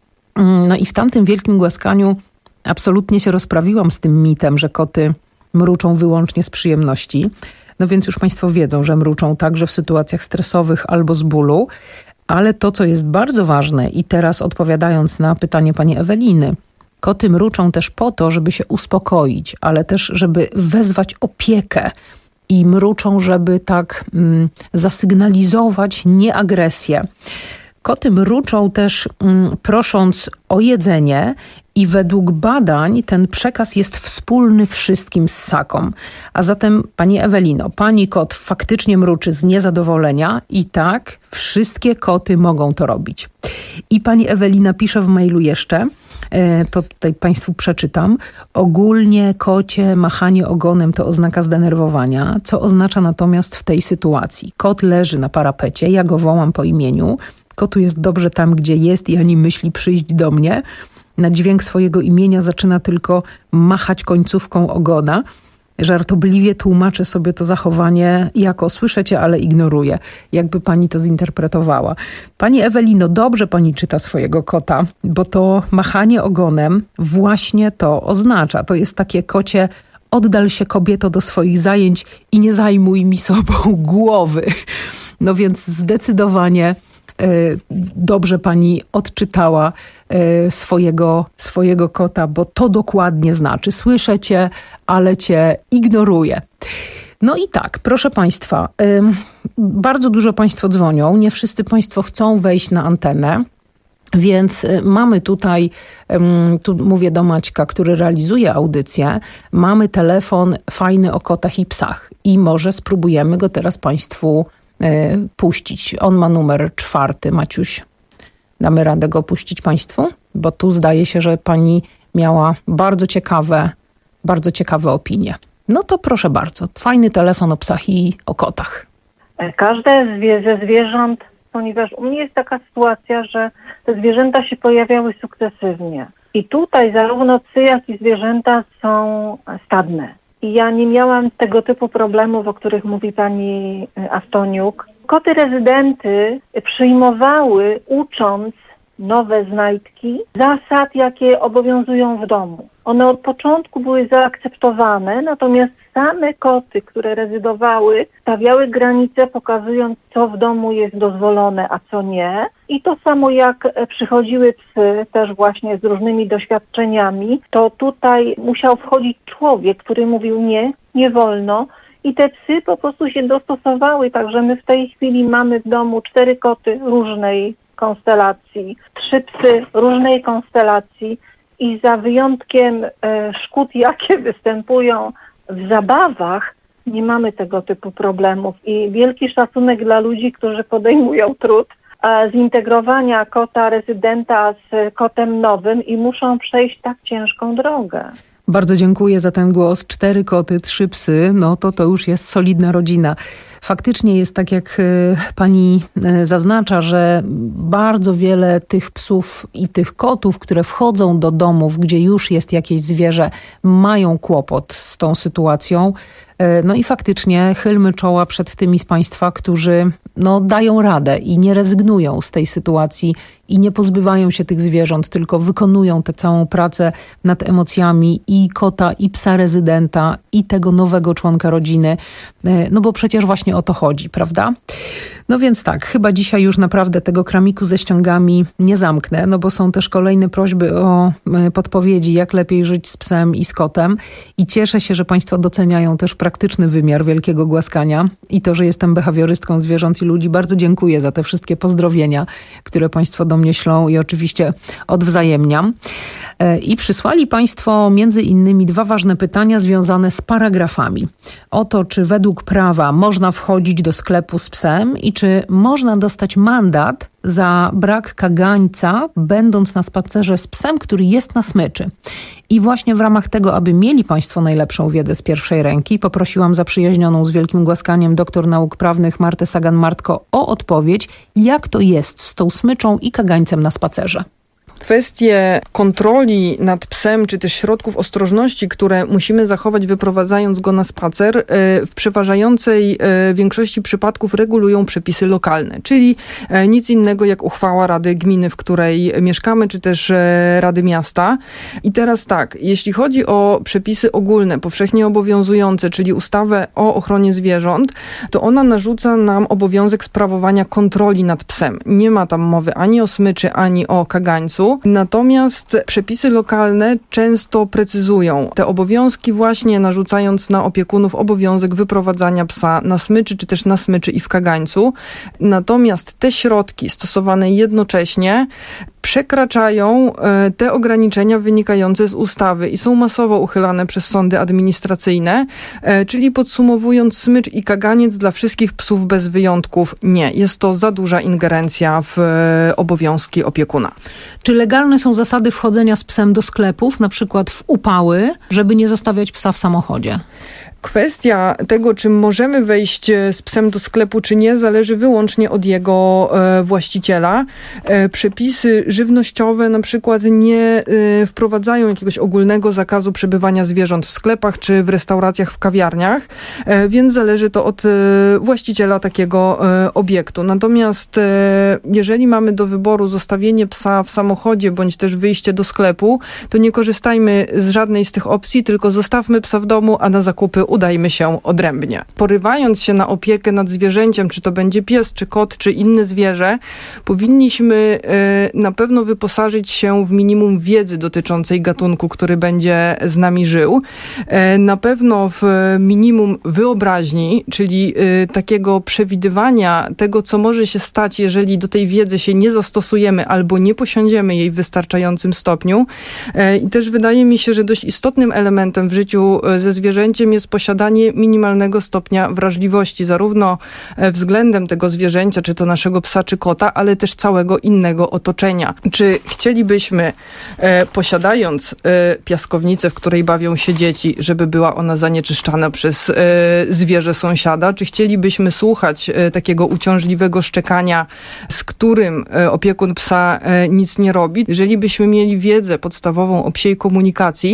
No i w tamtym wielkim głaskaniu absolutnie się rozprawiłam z tym mitem, że koty mruczą wyłącznie z przyjemności. No więc już Państwo wiedzą, że mruczą także w sytuacjach stresowych albo z bólu. Ale to, co jest bardzo ważne i teraz odpowiadając na pytanie Pani Eweliny, koty mruczą też po to, żeby się uspokoić, ale też, żeby wezwać opiekę. I mruczą, żeby tak mm, zasygnalizować nieagresję. Koty mruczą też mm, prosząc o jedzenie i według badań ten przekaz jest wspólny wszystkim ssakom. A zatem Pani Ewelino, Pani kot faktycznie mruczy z niezadowolenia i tak wszystkie koty mogą to robić. I Pani Ewelina pisze w mailu jeszcze, to tutaj Państwu przeczytam, ogólnie kocie machanie ogonem to oznaka zdenerwowania, co oznacza natomiast w tej sytuacji. Kot leży na parapecie, ja go wołam po imieniu, kotu jest dobrze tam, gdzie jest i ani myśli przyjść do mnie. Na dźwięk swojego imienia zaczyna tylko machać końcówką ogona. Żartobliwie tłumaczę sobie to zachowanie jako słyszę cię, ale ignoruję. Jakby Pani to zinterpretowała. Pani Ewelino, dobrze Pani czyta swojego kota, bo to machanie ogonem właśnie to oznacza. To jest takie kocie oddal się kobieto do swoich zajęć i nie zajmuj mi sobą głowy. No więc zdecydowanie dobrze Pani odczytała swojego, swojego kota, bo to dokładnie znaczy. Słyszę cię, ale cię ignoruję. No i tak, proszę Państwa, bardzo dużo Państwo dzwonią. Nie wszyscy Państwo chcą wejść na antenę. Więc mamy tutaj, tu mówię do Maćka, który realizuje audycję, mamy telefon fajny o kotach i psach i może spróbujemy go teraz Państwu puścić. On ma numer czwarty, Maciuś. Damy radę go puścić Państwu? Bo tu zdaje się, że Pani miała bardzo ciekawe, bardzo ciekawe opinie. No to proszę bardzo, fajny telefon o psach i o kotach. Każde ze zwierząt, ponieważ u mnie jest taka sytuacja, że te zwierzęta się pojawiały sukcesywnie. I tutaj zarówno psy, jak i zwierzęta są stadne. I ja nie miałam tego typu problemów, o których mówi pani Antoniuk. Koty rezydenty przyjmowały, ucząc nowe znajdki, zasad, jakie obowiązują w domu. One od początku były zaakceptowane, natomiast same koty, które rezydowały, stawiały granice, pokazując, co w domu jest dozwolone, a co nie. I to samo jak przychodziły psy też właśnie z różnymi doświadczeniami, to tutaj musiał wchodzić człowiek, który mówił nie, nie wolno. I te psy po prostu się dostosowały, także my w tej chwili mamy w domu cztery koty różnej konstelacji, trzy psy różnej konstelacji i za wyjątkiem e, szkód, jakie występują w zabawach, nie mamy tego typu problemów. I wielki szacunek dla ludzi, którzy podejmują trud e, zintegrowania kota rezydenta z kotem nowym i muszą przejść tak ciężką drogę. Bardzo dziękuję za ten głos. Cztery koty, trzy psy, no to to już jest solidna rodzina. Faktycznie jest tak, jak pani zaznacza, że bardzo wiele tych psów i tych kotów, które wchodzą do domów, gdzie już jest jakieś zwierzę, mają kłopot z tą sytuacją. No i faktycznie chylmy czoła przed tymi z państwa, którzy no, dają radę i nie rezygnują z tej sytuacji i nie pozbywają się tych zwierząt, tylko wykonują tę całą pracę nad emocjami i kota, i psa rezydenta, i tego nowego członka rodziny. No bo przecież właśnie o to chodzi, prawda? No więc tak, chyba dzisiaj już naprawdę tego kramiku ze ściągami nie zamknę, no bo są też kolejne prośby o podpowiedzi, jak lepiej żyć z psem i z kotem. I cieszę się, że państwo doceniają też praktyczny wymiar wielkiego głaskania i to, że jestem behawiorystką zwierząt i ludzi. Bardzo dziękuję za te wszystkie pozdrowienia, które państwo do mnie ślą i oczywiście odwzajemniam. I przysłali państwo między innymi dwa ważne pytania związane z paragrafami. O to, czy według prawa można wchodzić do sklepu z psem i czy można dostać mandat za brak kagańca, będąc na spacerze z psem, który jest na smyczy. I właśnie w ramach tego, aby mieli państwo najlepszą wiedzę z pierwszej ręki, poprosiłam zaprzyjaźnioną z wielkim głaskaniem doktor nauk prawnych Martę Sagan-Martko o odpowiedź, jak to jest z tą smyczą i kagańcem na spacerze. Kwestie kontroli nad psem, czy też środków ostrożności, które musimy zachować wyprowadzając go na spacer, w przeważającej większości przypadków regulują przepisy lokalne, czyli nic innego jak uchwała Rady Gminy, w której mieszkamy, czy też Rady Miasta. I teraz tak, jeśli chodzi o przepisy ogólne, powszechnie obowiązujące, czyli ustawę o ochronie zwierząt, to ona narzuca nam obowiązek sprawowania kontroli nad psem. Nie ma tam mowy ani o smyczy, ani o kagańcu. Natomiast przepisy lokalne często precyzują te obowiązki właśnie narzucając na opiekunów obowiązek wyprowadzania psa na smyczy, czy też na smyczy i w kagańcu. Natomiast te środki stosowane jednocześnie przekraczają te ograniczenia wynikające z ustawy i są masowo uchylane przez sądy administracyjne, czyli podsumowując, smycz i kaganiec dla wszystkich psów bez wyjątków nie. Jest to za duża ingerencja w obowiązki opiekuna. Czy legalne są zasady wchodzenia z psem do sklepów, na przykład w upały, żeby nie zostawiać psa w samochodzie? Kwestia tego, czy możemy wejść z psem do sklepu, czy nie, zależy wyłącznie od jego e, właściciela. E, przepisy żywnościowe na przykład nie e, wprowadzają jakiegoś ogólnego zakazu przebywania zwierząt w sklepach, czy w restauracjach, w kawiarniach, e, więc zależy to od e, właściciela takiego e, obiektu. Natomiast e, jeżeli mamy do wyboru zostawienie psa w samochodzie, bądź też wyjście do sklepu, to nie korzystajmy z żadnej z tych opcji, tylko zostawmy psa w domu, a na zakupy udajmy się odrębnie. Porywając się na opiekę nad zwierzęciem, czy to będzie pies, czy kot, czy inne zwierzę, powinniśmy y, na pewno wyposażyć się w minimum wiedzy dotyczącej gatunku, który będzie z nami żył. Y, na pewno w minimum wyobraźni, czyli y, takiego przewidywania tego, co może się stać, jeżeli do tej wiedzy się nie zastosujemy albo nie posiądziemy jej w wystarczającym stopniu. Y, I też wydaje mi się, że dość istotnym elementem w życiu ze zwierzęciem jest posiadanie minimalnego stopnia wrażliwości, zarówno względem tego zwierzęcia, czy to naszego psa, czy kota, ale też całego innego otoczenia. Czy chcielibyśmy, e, posiadając e, piaskownicę, w której bawią się dzieci, żeby była ona zanieczyszczana przez e, zwierzę sąsiada, czy chcielibyśmy słuchać e, takiego uciążliwego szczekania, z którym e, opiekun psa e, nic nie robi? Jeżeli byśmy mieli wiedzę podstawową o psiej komunikacji,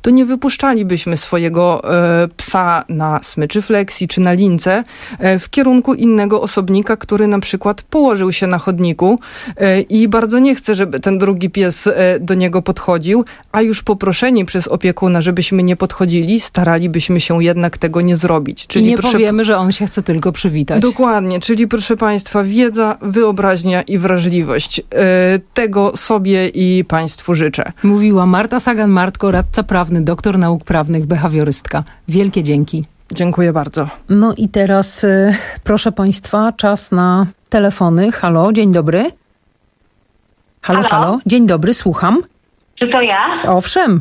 to nie wypuszczalibyśmy swojego e, psa na smyczy flexi czy na lince e, w kierunku innego osobnika, który na przykład położył się na chodniku e, i bardzo nie chce, żeby ten drugi pies e, do niego podchodził, a już poproszeni przez opiekuna, żebyśmy nie podchodzili, staralibyśmy się jednak tego nie zrobić. Czyli I nie proszę... powiemy, że on się chce tylko przywitać. Dokładnie, czyli proszę Państwa, wiedza, wyobraźnia i wrażliwość. E, tego sobie i Państwu życzę. Mówiła Marta Sagan-Martko, radca prawny, doktor nauk prawnych, behawiorystka. Wielkie dzięki. Dziękuję bardzo. No i teraz, y, proszę Państwa, czas na telefony. Halo, dzień dobry. Halo, halo, halo. Dzień dobry, słucham. Czy to ja? Owszem.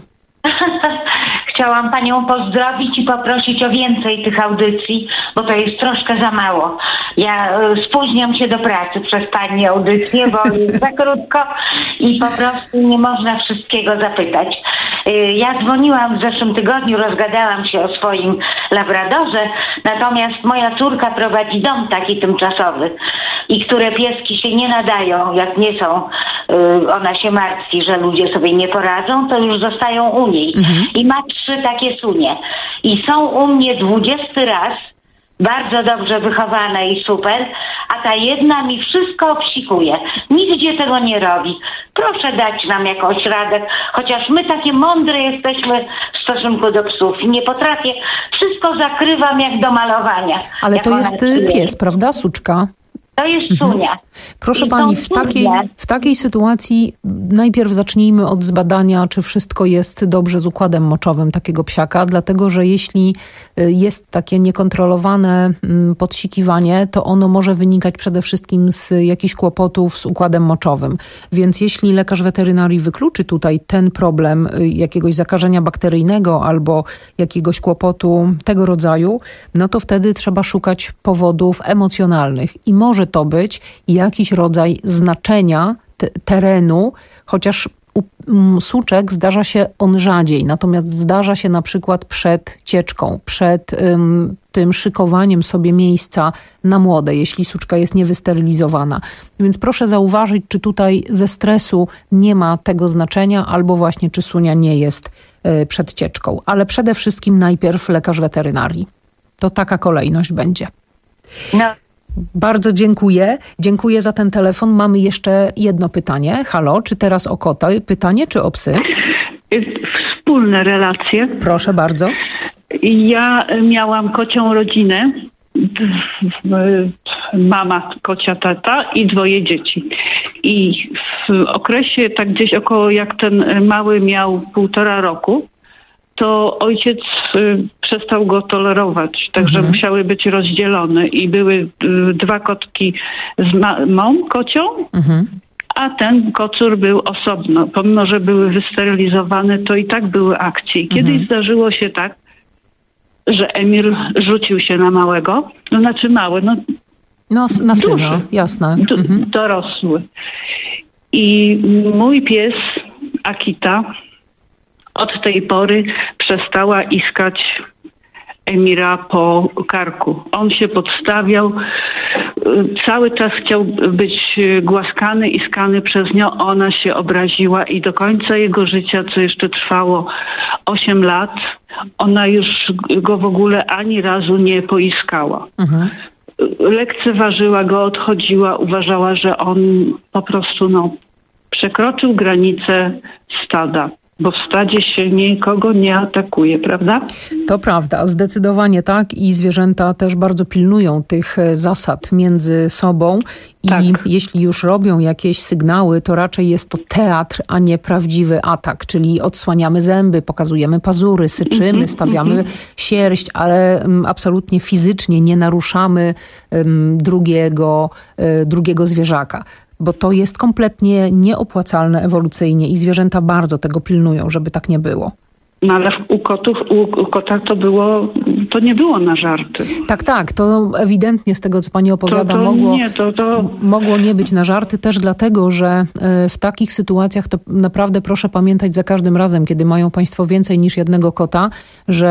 Chciałam Panią pozdrowić i poprosić o więcej tych audycji, bo to jest troszkę za mało. Ja y, spóźniam się do pracy przez Pani audycję, bo jest za krótko i po prostu nie można wszystkiego zapytać. Y, ja dzwoniłam w zeszłym tygodniu, rozgadałam się o swoim labradorze, natomiast moja córka prowadzi dom taki tymczasowy i które pieski się nie nadają, jak nie są, y, ona się martwi, że ludzie sobie nie poradzą, to już zostają u niej. Mhm. I ma trzy takie sunie. I są u mnie dwudziesty raz, bardzo dobrze wychowane i super, a ta jedna mi wszystko obsikuje. Nigdzie tego nie robi. Proszę dać nam jakąś radę, chociaż my takie mądre jesteśmy w stosunku do psów. Nie potrafię, wszystko zakrywam jak do malowania. Ale to jest pies, prawda? Suczka. To jest sunia. Mhm. Proszę Pani, w takiej, w takiej sytuacji najpierw zacznijmy od zbadania, czy wszystko jest dobrze z układem moczowym takiego psiaka, dlatego że jeśli jest takie niekontrolowane podsikiwanie, to ono może wynikać przede wszystkim z jakichś kłopotów z układem moczowym. Więc jeśli lekarz weterynarii wykluczy tutaj ten problem jakiegoś zakażenia bakteryjnego albo jakiegoś kłopotu tego rodzaju, no to wtedy trzeba szukać powodów emocjonalnych i może to być jakiś rodzaj znaczenia te, terenu, chociaż u m, suczek zdarza się on rzadziej, natomiast zdarza się na przykład przed cieczką, przed ym, tym szykowaniem sobie miejsca na młode, jeśli suczka jest niewysterylizowana. Więc proszę zauważyć, czy tutaj ze stresu nie ma tego znaczenia, albo właśnie czy sunia nie jest y, przed cieczką. Ale przede wszystkim najpierw lekarz weterynarii. To taka kolejność będzie. No. Bardzo dziękuję. Dziękuję za ten telefon. Mamy jeszcze jedno pytanie. Halo, czy teraz o kota pytanie, czy o psy? Wspólne relacje. Proszę bardzo. Ja miałam kocią rodzinę. Mama, kocia tata i dwoje dzieci. I w okresie tak gdzieś około jak ten mały miał półtora roku, to ojciec y, przestał go tolerować, także mhm. musiały być rozdzielone i były y, dwa kotki z mamą kocią, mhm. a ten kocur był osobno. Pomimo, że były wysterylizowane, to i tak były akcje. I kiedyś mhm. zdarzyło się tak, że Emil rzucił się na małego, no znaczy mały, no No, na syna, jasne. D- mhm. dorosły. I mój pies, Akita, od tej pory przestała iskać Emira po karku. On się podstawiał, cały czas chciał być głaskany, iskany przez nią. Ona się obraziła i do końca jego życia, co jeszcze trwało osiem lat, ona już go w ogóle ani razu nie poiskała. Mhm. Lekceważyła go, odchodziła, uważała, że on po prostu no, przekroczył granicę stada. Bo w stadzie się nikogo nie atakuje, prawda? To prawda, zdecydowanie tak i zwierzęta też bardzo pilnują tych zasad między sobą i tak. Jeśli już robią jakieś sygnały, to raczej jest to teatr, a nie prawdziwy atak, czyli odsłaniamy zęby, pokazujemy pazury, syczymy, stawiamy sierść, ale um, absolutnie fizycznie nie naruszamy um, drugiego, um, drugiego zwierzaka. Bo to jest kompletnie nieopłacalne ewolucyjnie i zwierzęta bardzo tego pilnują, żeby tak nie było. No ale u kotów, u, u kota to było, to nie było na żarty. Tak, tak, to ewidentnie z tego, co pani opowiada, to, to mogło, nie, to, to... mogło nie być na żarty, też dlatego, że w takich sytuacjach to naprawdę proszę pamiętać za każdym razem, kiedy mają państwo więcej niż jednego kota, że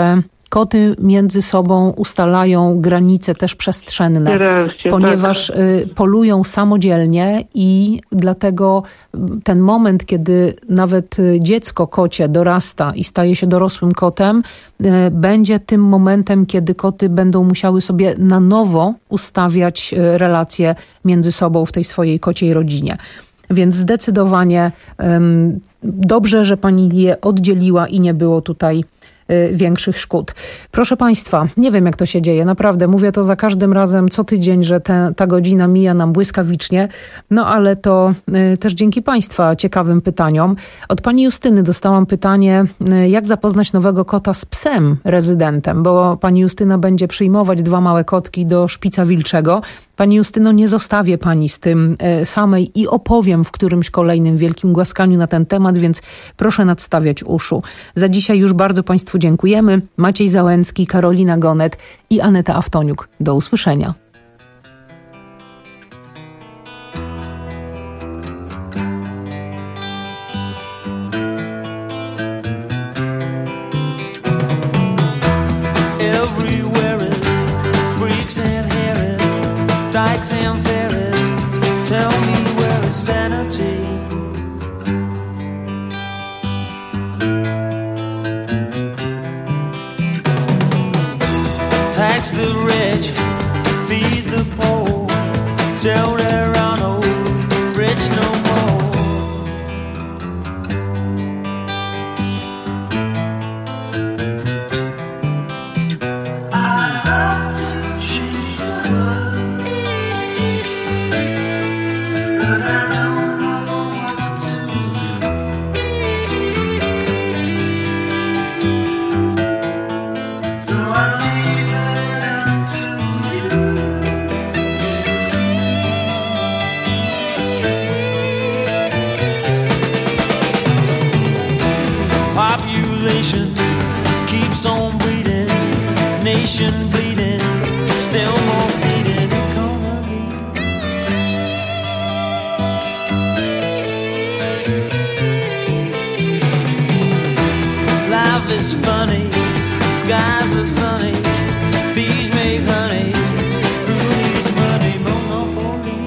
Koty między sobą ustalają granice też przestrzenne, Relacje, ponieważ tak. polują samodzielnie i dlatego ten moment, kiedy nawet dziecko kocie dorasta i staje się dorosłym kotem, będzie tym momentem, kiedy koty będą musiały sobie na nowo ustawiać relacje między sobą w tej swojej kociej rodzinie. Więc zdecydowanie um, dobrze, że pani je oddzieliła i nie było tutaj większych szkód. Proszę Państwa, nie wiem jak to się dzieje, naprawdę mówię to za każdym razem co tydzień, że te, ta godzina mija nam błyskawicznie, no ale to y, też dzięki Państwa ciekawym pytaniom. Od Pani Justyny dostałam pytanie, y, jak zapoznać nowego kota z psem rezydentem, bo Pani Justyna będzie przyjmować dwa małe kotki do szpica wilczego. Pani Justyno, nie zostawię Pani z tym y, samej i opowiem w którymś kolejnym wielkim głaskaniu na ten temat, więc proszę nadstawiać uszu. Za dzisiaj już bardzo Państwu dziękujemy. Maciej Załęcki, Karolina Gonet i Aneta Aftoniuk. Do usłyszenia. Tax the rich, feed the poor, tell there are no rich no more. I love to chase the world, but I don't know what to do. So I population keeps on bleeding, nation bleeding, still more bleeding economy. Life is funny, skies are sunny, bees make honey. Who needs money? Monopoly.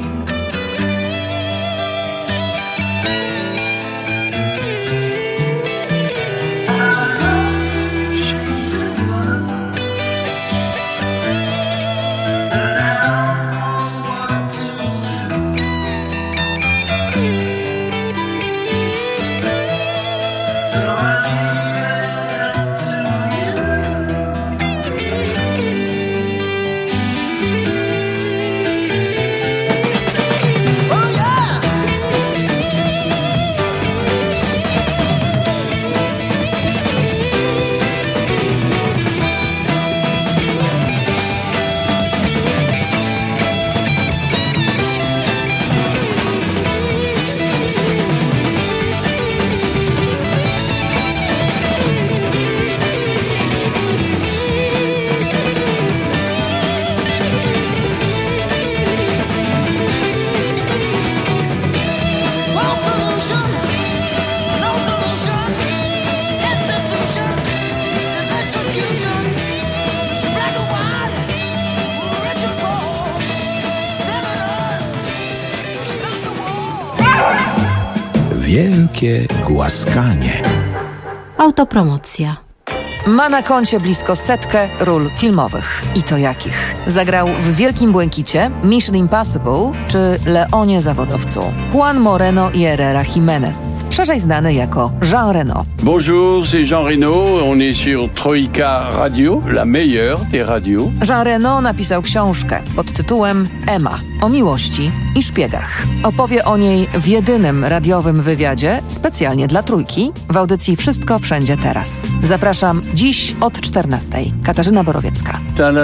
Wielkie głaskanie. Autopromocja. Ma na koncie blisko setkę ról filmowych. I to jakich? Zagrał w Wielkim Błękicie, Mission Impossible czy Leonie Zawodowcu. Juan Moreno y Herrera Jiménez, szerzej znany jako Jean Reno. Bonjour, c'est Jean Reno. On est sur Troika Radio, la meilleure des radios. Jean Reno napisał książkę pod tytułem Emma o miłości i szpiegach. Opowie o niej w jedynym radiowym wywiadzie specjalnie dla Trójki w audycji Wszystko Wszędzie Teraz. Zapraszam dziś od czternastej. Katarzyna Borowiecka.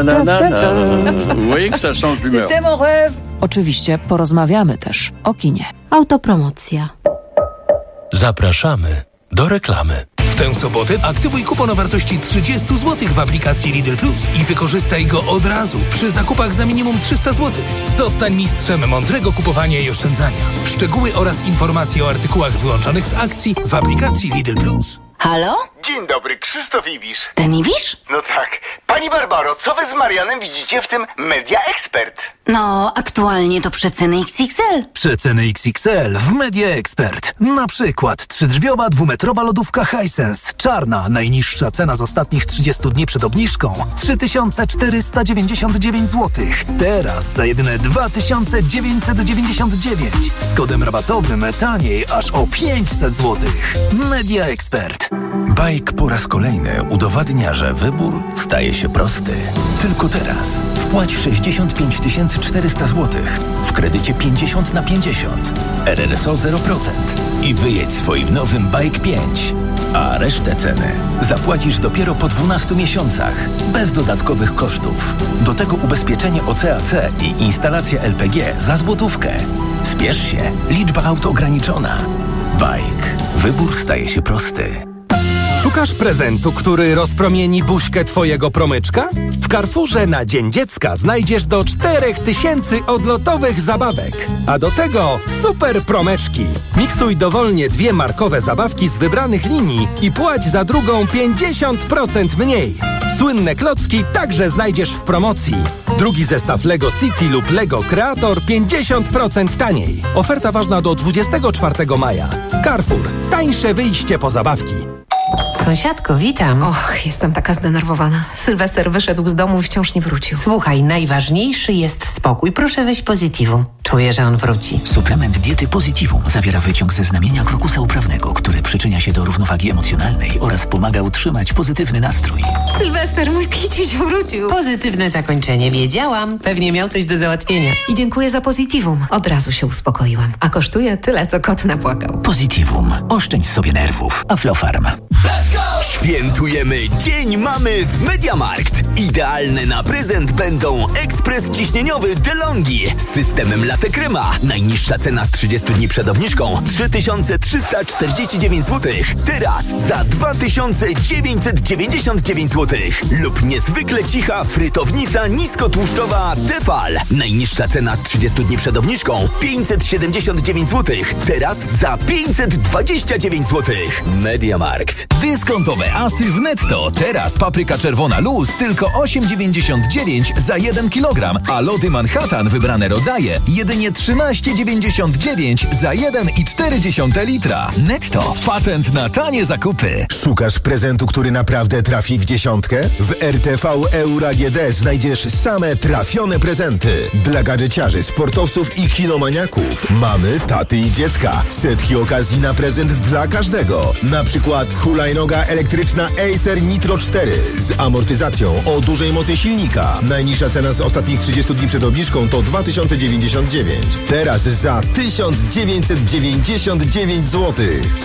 Oczywiście porozmawiamy też o kinie. Autopromocja. Zapraszamy do reklamy. W tę sobotę aktywuj kupon o wartości trzydzieści złotych w aplikacji Lidl Plus i wykorzystaj go od razu przy zakupach za minimum trzysta złotych. Zostań mistrzem mądrego kupowania i oszczędzania. Szczegóły oraz informacje o artykułach wyłączonych z akcji w aplikacji Lidl Plus. Halo? Dzień dobry, Krzysztof Ibisz. Ten Ibisz? No tak. Pani Barbaro, co wy z Marianem widzicie w tym Media Expert? No, aktualnie to przeceny X X L. Przeceny X X L w Media Expert. Na przykład trzydrzwiowa dwumetrowa lodówka Hisense. Czarna, najniższa cena z ostatnich trzydziestu dni przed obniżką trzy tysiące czterysta dziewięćdziesiąt dziewięć złotych. Teraz za jedyne dwa tysiące dziewięćset dziewięćdziesiąt dziewięć. Z kodem rabatowym taniej aż o pięćset złotych. Media Expert. Bajk po raz kolejny udowadnia, że wybór staje się prosty. Tylko teraz wpłać sześćdziesiąt pięć tysięcy czterysta złotych w kredycie pięćdziesiąt na pięćdziesiąt, R R S O zero procent i wyjedź swoim nowym Bike pięć. A resztę ceny zapłacisz dopiero po dwunastu miesiącach, bez dodatkowych kosztów. Do tego ubezpieczenie O C A C i instalacja L P G za złotówkę. Spiesz się, liczba aut ograniczona. Bike. Wybór staje się prosty. Szukasz prezentu, który rozpromieni buźkę twojego promyczka? W Carrefourze na Dzień Dziecka znajdziesz do czterech tysięcy odlotowych zabawek. A do tego super promeczki. Miksuj dowolnie dwie markowe zabawki z wybranych linii i płać za drugą pięćdziesiąt procent mniej. Słynne klocki także znajdziesz w promocji. Drugi zestaw Lego City lub Lego Creator pięćdziesiąt procent taniej. Oferta ważna do dwudziestego czwartego maja. Carrefour. Tańsze wyjście po zabawki. Sąsiadko, witam. Och, jestem taka zdenerwowana. Sylwester wyszedł z domu i wciąż nie wrócił. Słuchaj, najważniejszy jest spokój. Proszę weź Positivum. Czuję, że on wróci. Suplement diety Positivum zawiera wyciąg ze znamienia krokusa uprawnego, który przyczynia się do równowagi emocjonalnej oraz pomaga utrzymać pozytywny nastrój. Sylwester, mój kiciuś wrócił. Pozytywne zakończenie. Wiedziałam. Pewnie miał coś do załatwienia. I dziękuję za Positivum. Od razu się uspokoiłam. A kosztuje tyle, co kot napłakał. Positivum. Oszczędź sobie nerwów. Aflofarm. Świętujemy Dzień Mamy w MediaMarkt. Idealne na prezent będą ekspres ciśnieniowy DeLonghi z systemem Latte Crema. Najniższa cena z trzydziestu dni przed obniżką trzy tysiące trzysta czterdzieści dziewięć złotych. Teraz za dwa tysiące dziewięćset dziewięćdziesiąt dziewięć złotych. Lub niezwykle cicha frytownica niskotłuszczowa Tefal. Najniższa cena z trzydziestu dni przed obniżką pięćset siedemdziesiąt dziewięć złotych. Teraz za pięćset dwadzieścia dziewięć złotych. MediaMarkt. Dyskontowe asy w Netto. Teraz papryka czerwona luz tylko osiem dziewięćdziesiąt dziewięć za jeden kilogram, a lody Manhattan wybrane rodzaje jedynie trzynaście dziewięćdziesiąt dziewięć za jeden i cztery dziesiąte litra. Netto. Patent na tanie zakupy. Szukasz prezentu, który naprawdę trafi w dziesiątkę? W R T V Euro A G D znajdziesz same trafione prezenty. Dla gadżeciarzy, sportowców i kinomaniaków. Mamy, taty i dziecka. Setki okazji na prezent dla każdego. Na przykład hulajnoga elektryczna Acer Nitro cztery z amortyzacją o dużej mocy silnika. Najniższa cena z ostatnich trzydziestu dni przed obniżką to dwa tysiące dziewięćdziesiąt dziewięć. Teraz za tysiąc dziewięćset dziewięćdziesiąt dziewięć złotych.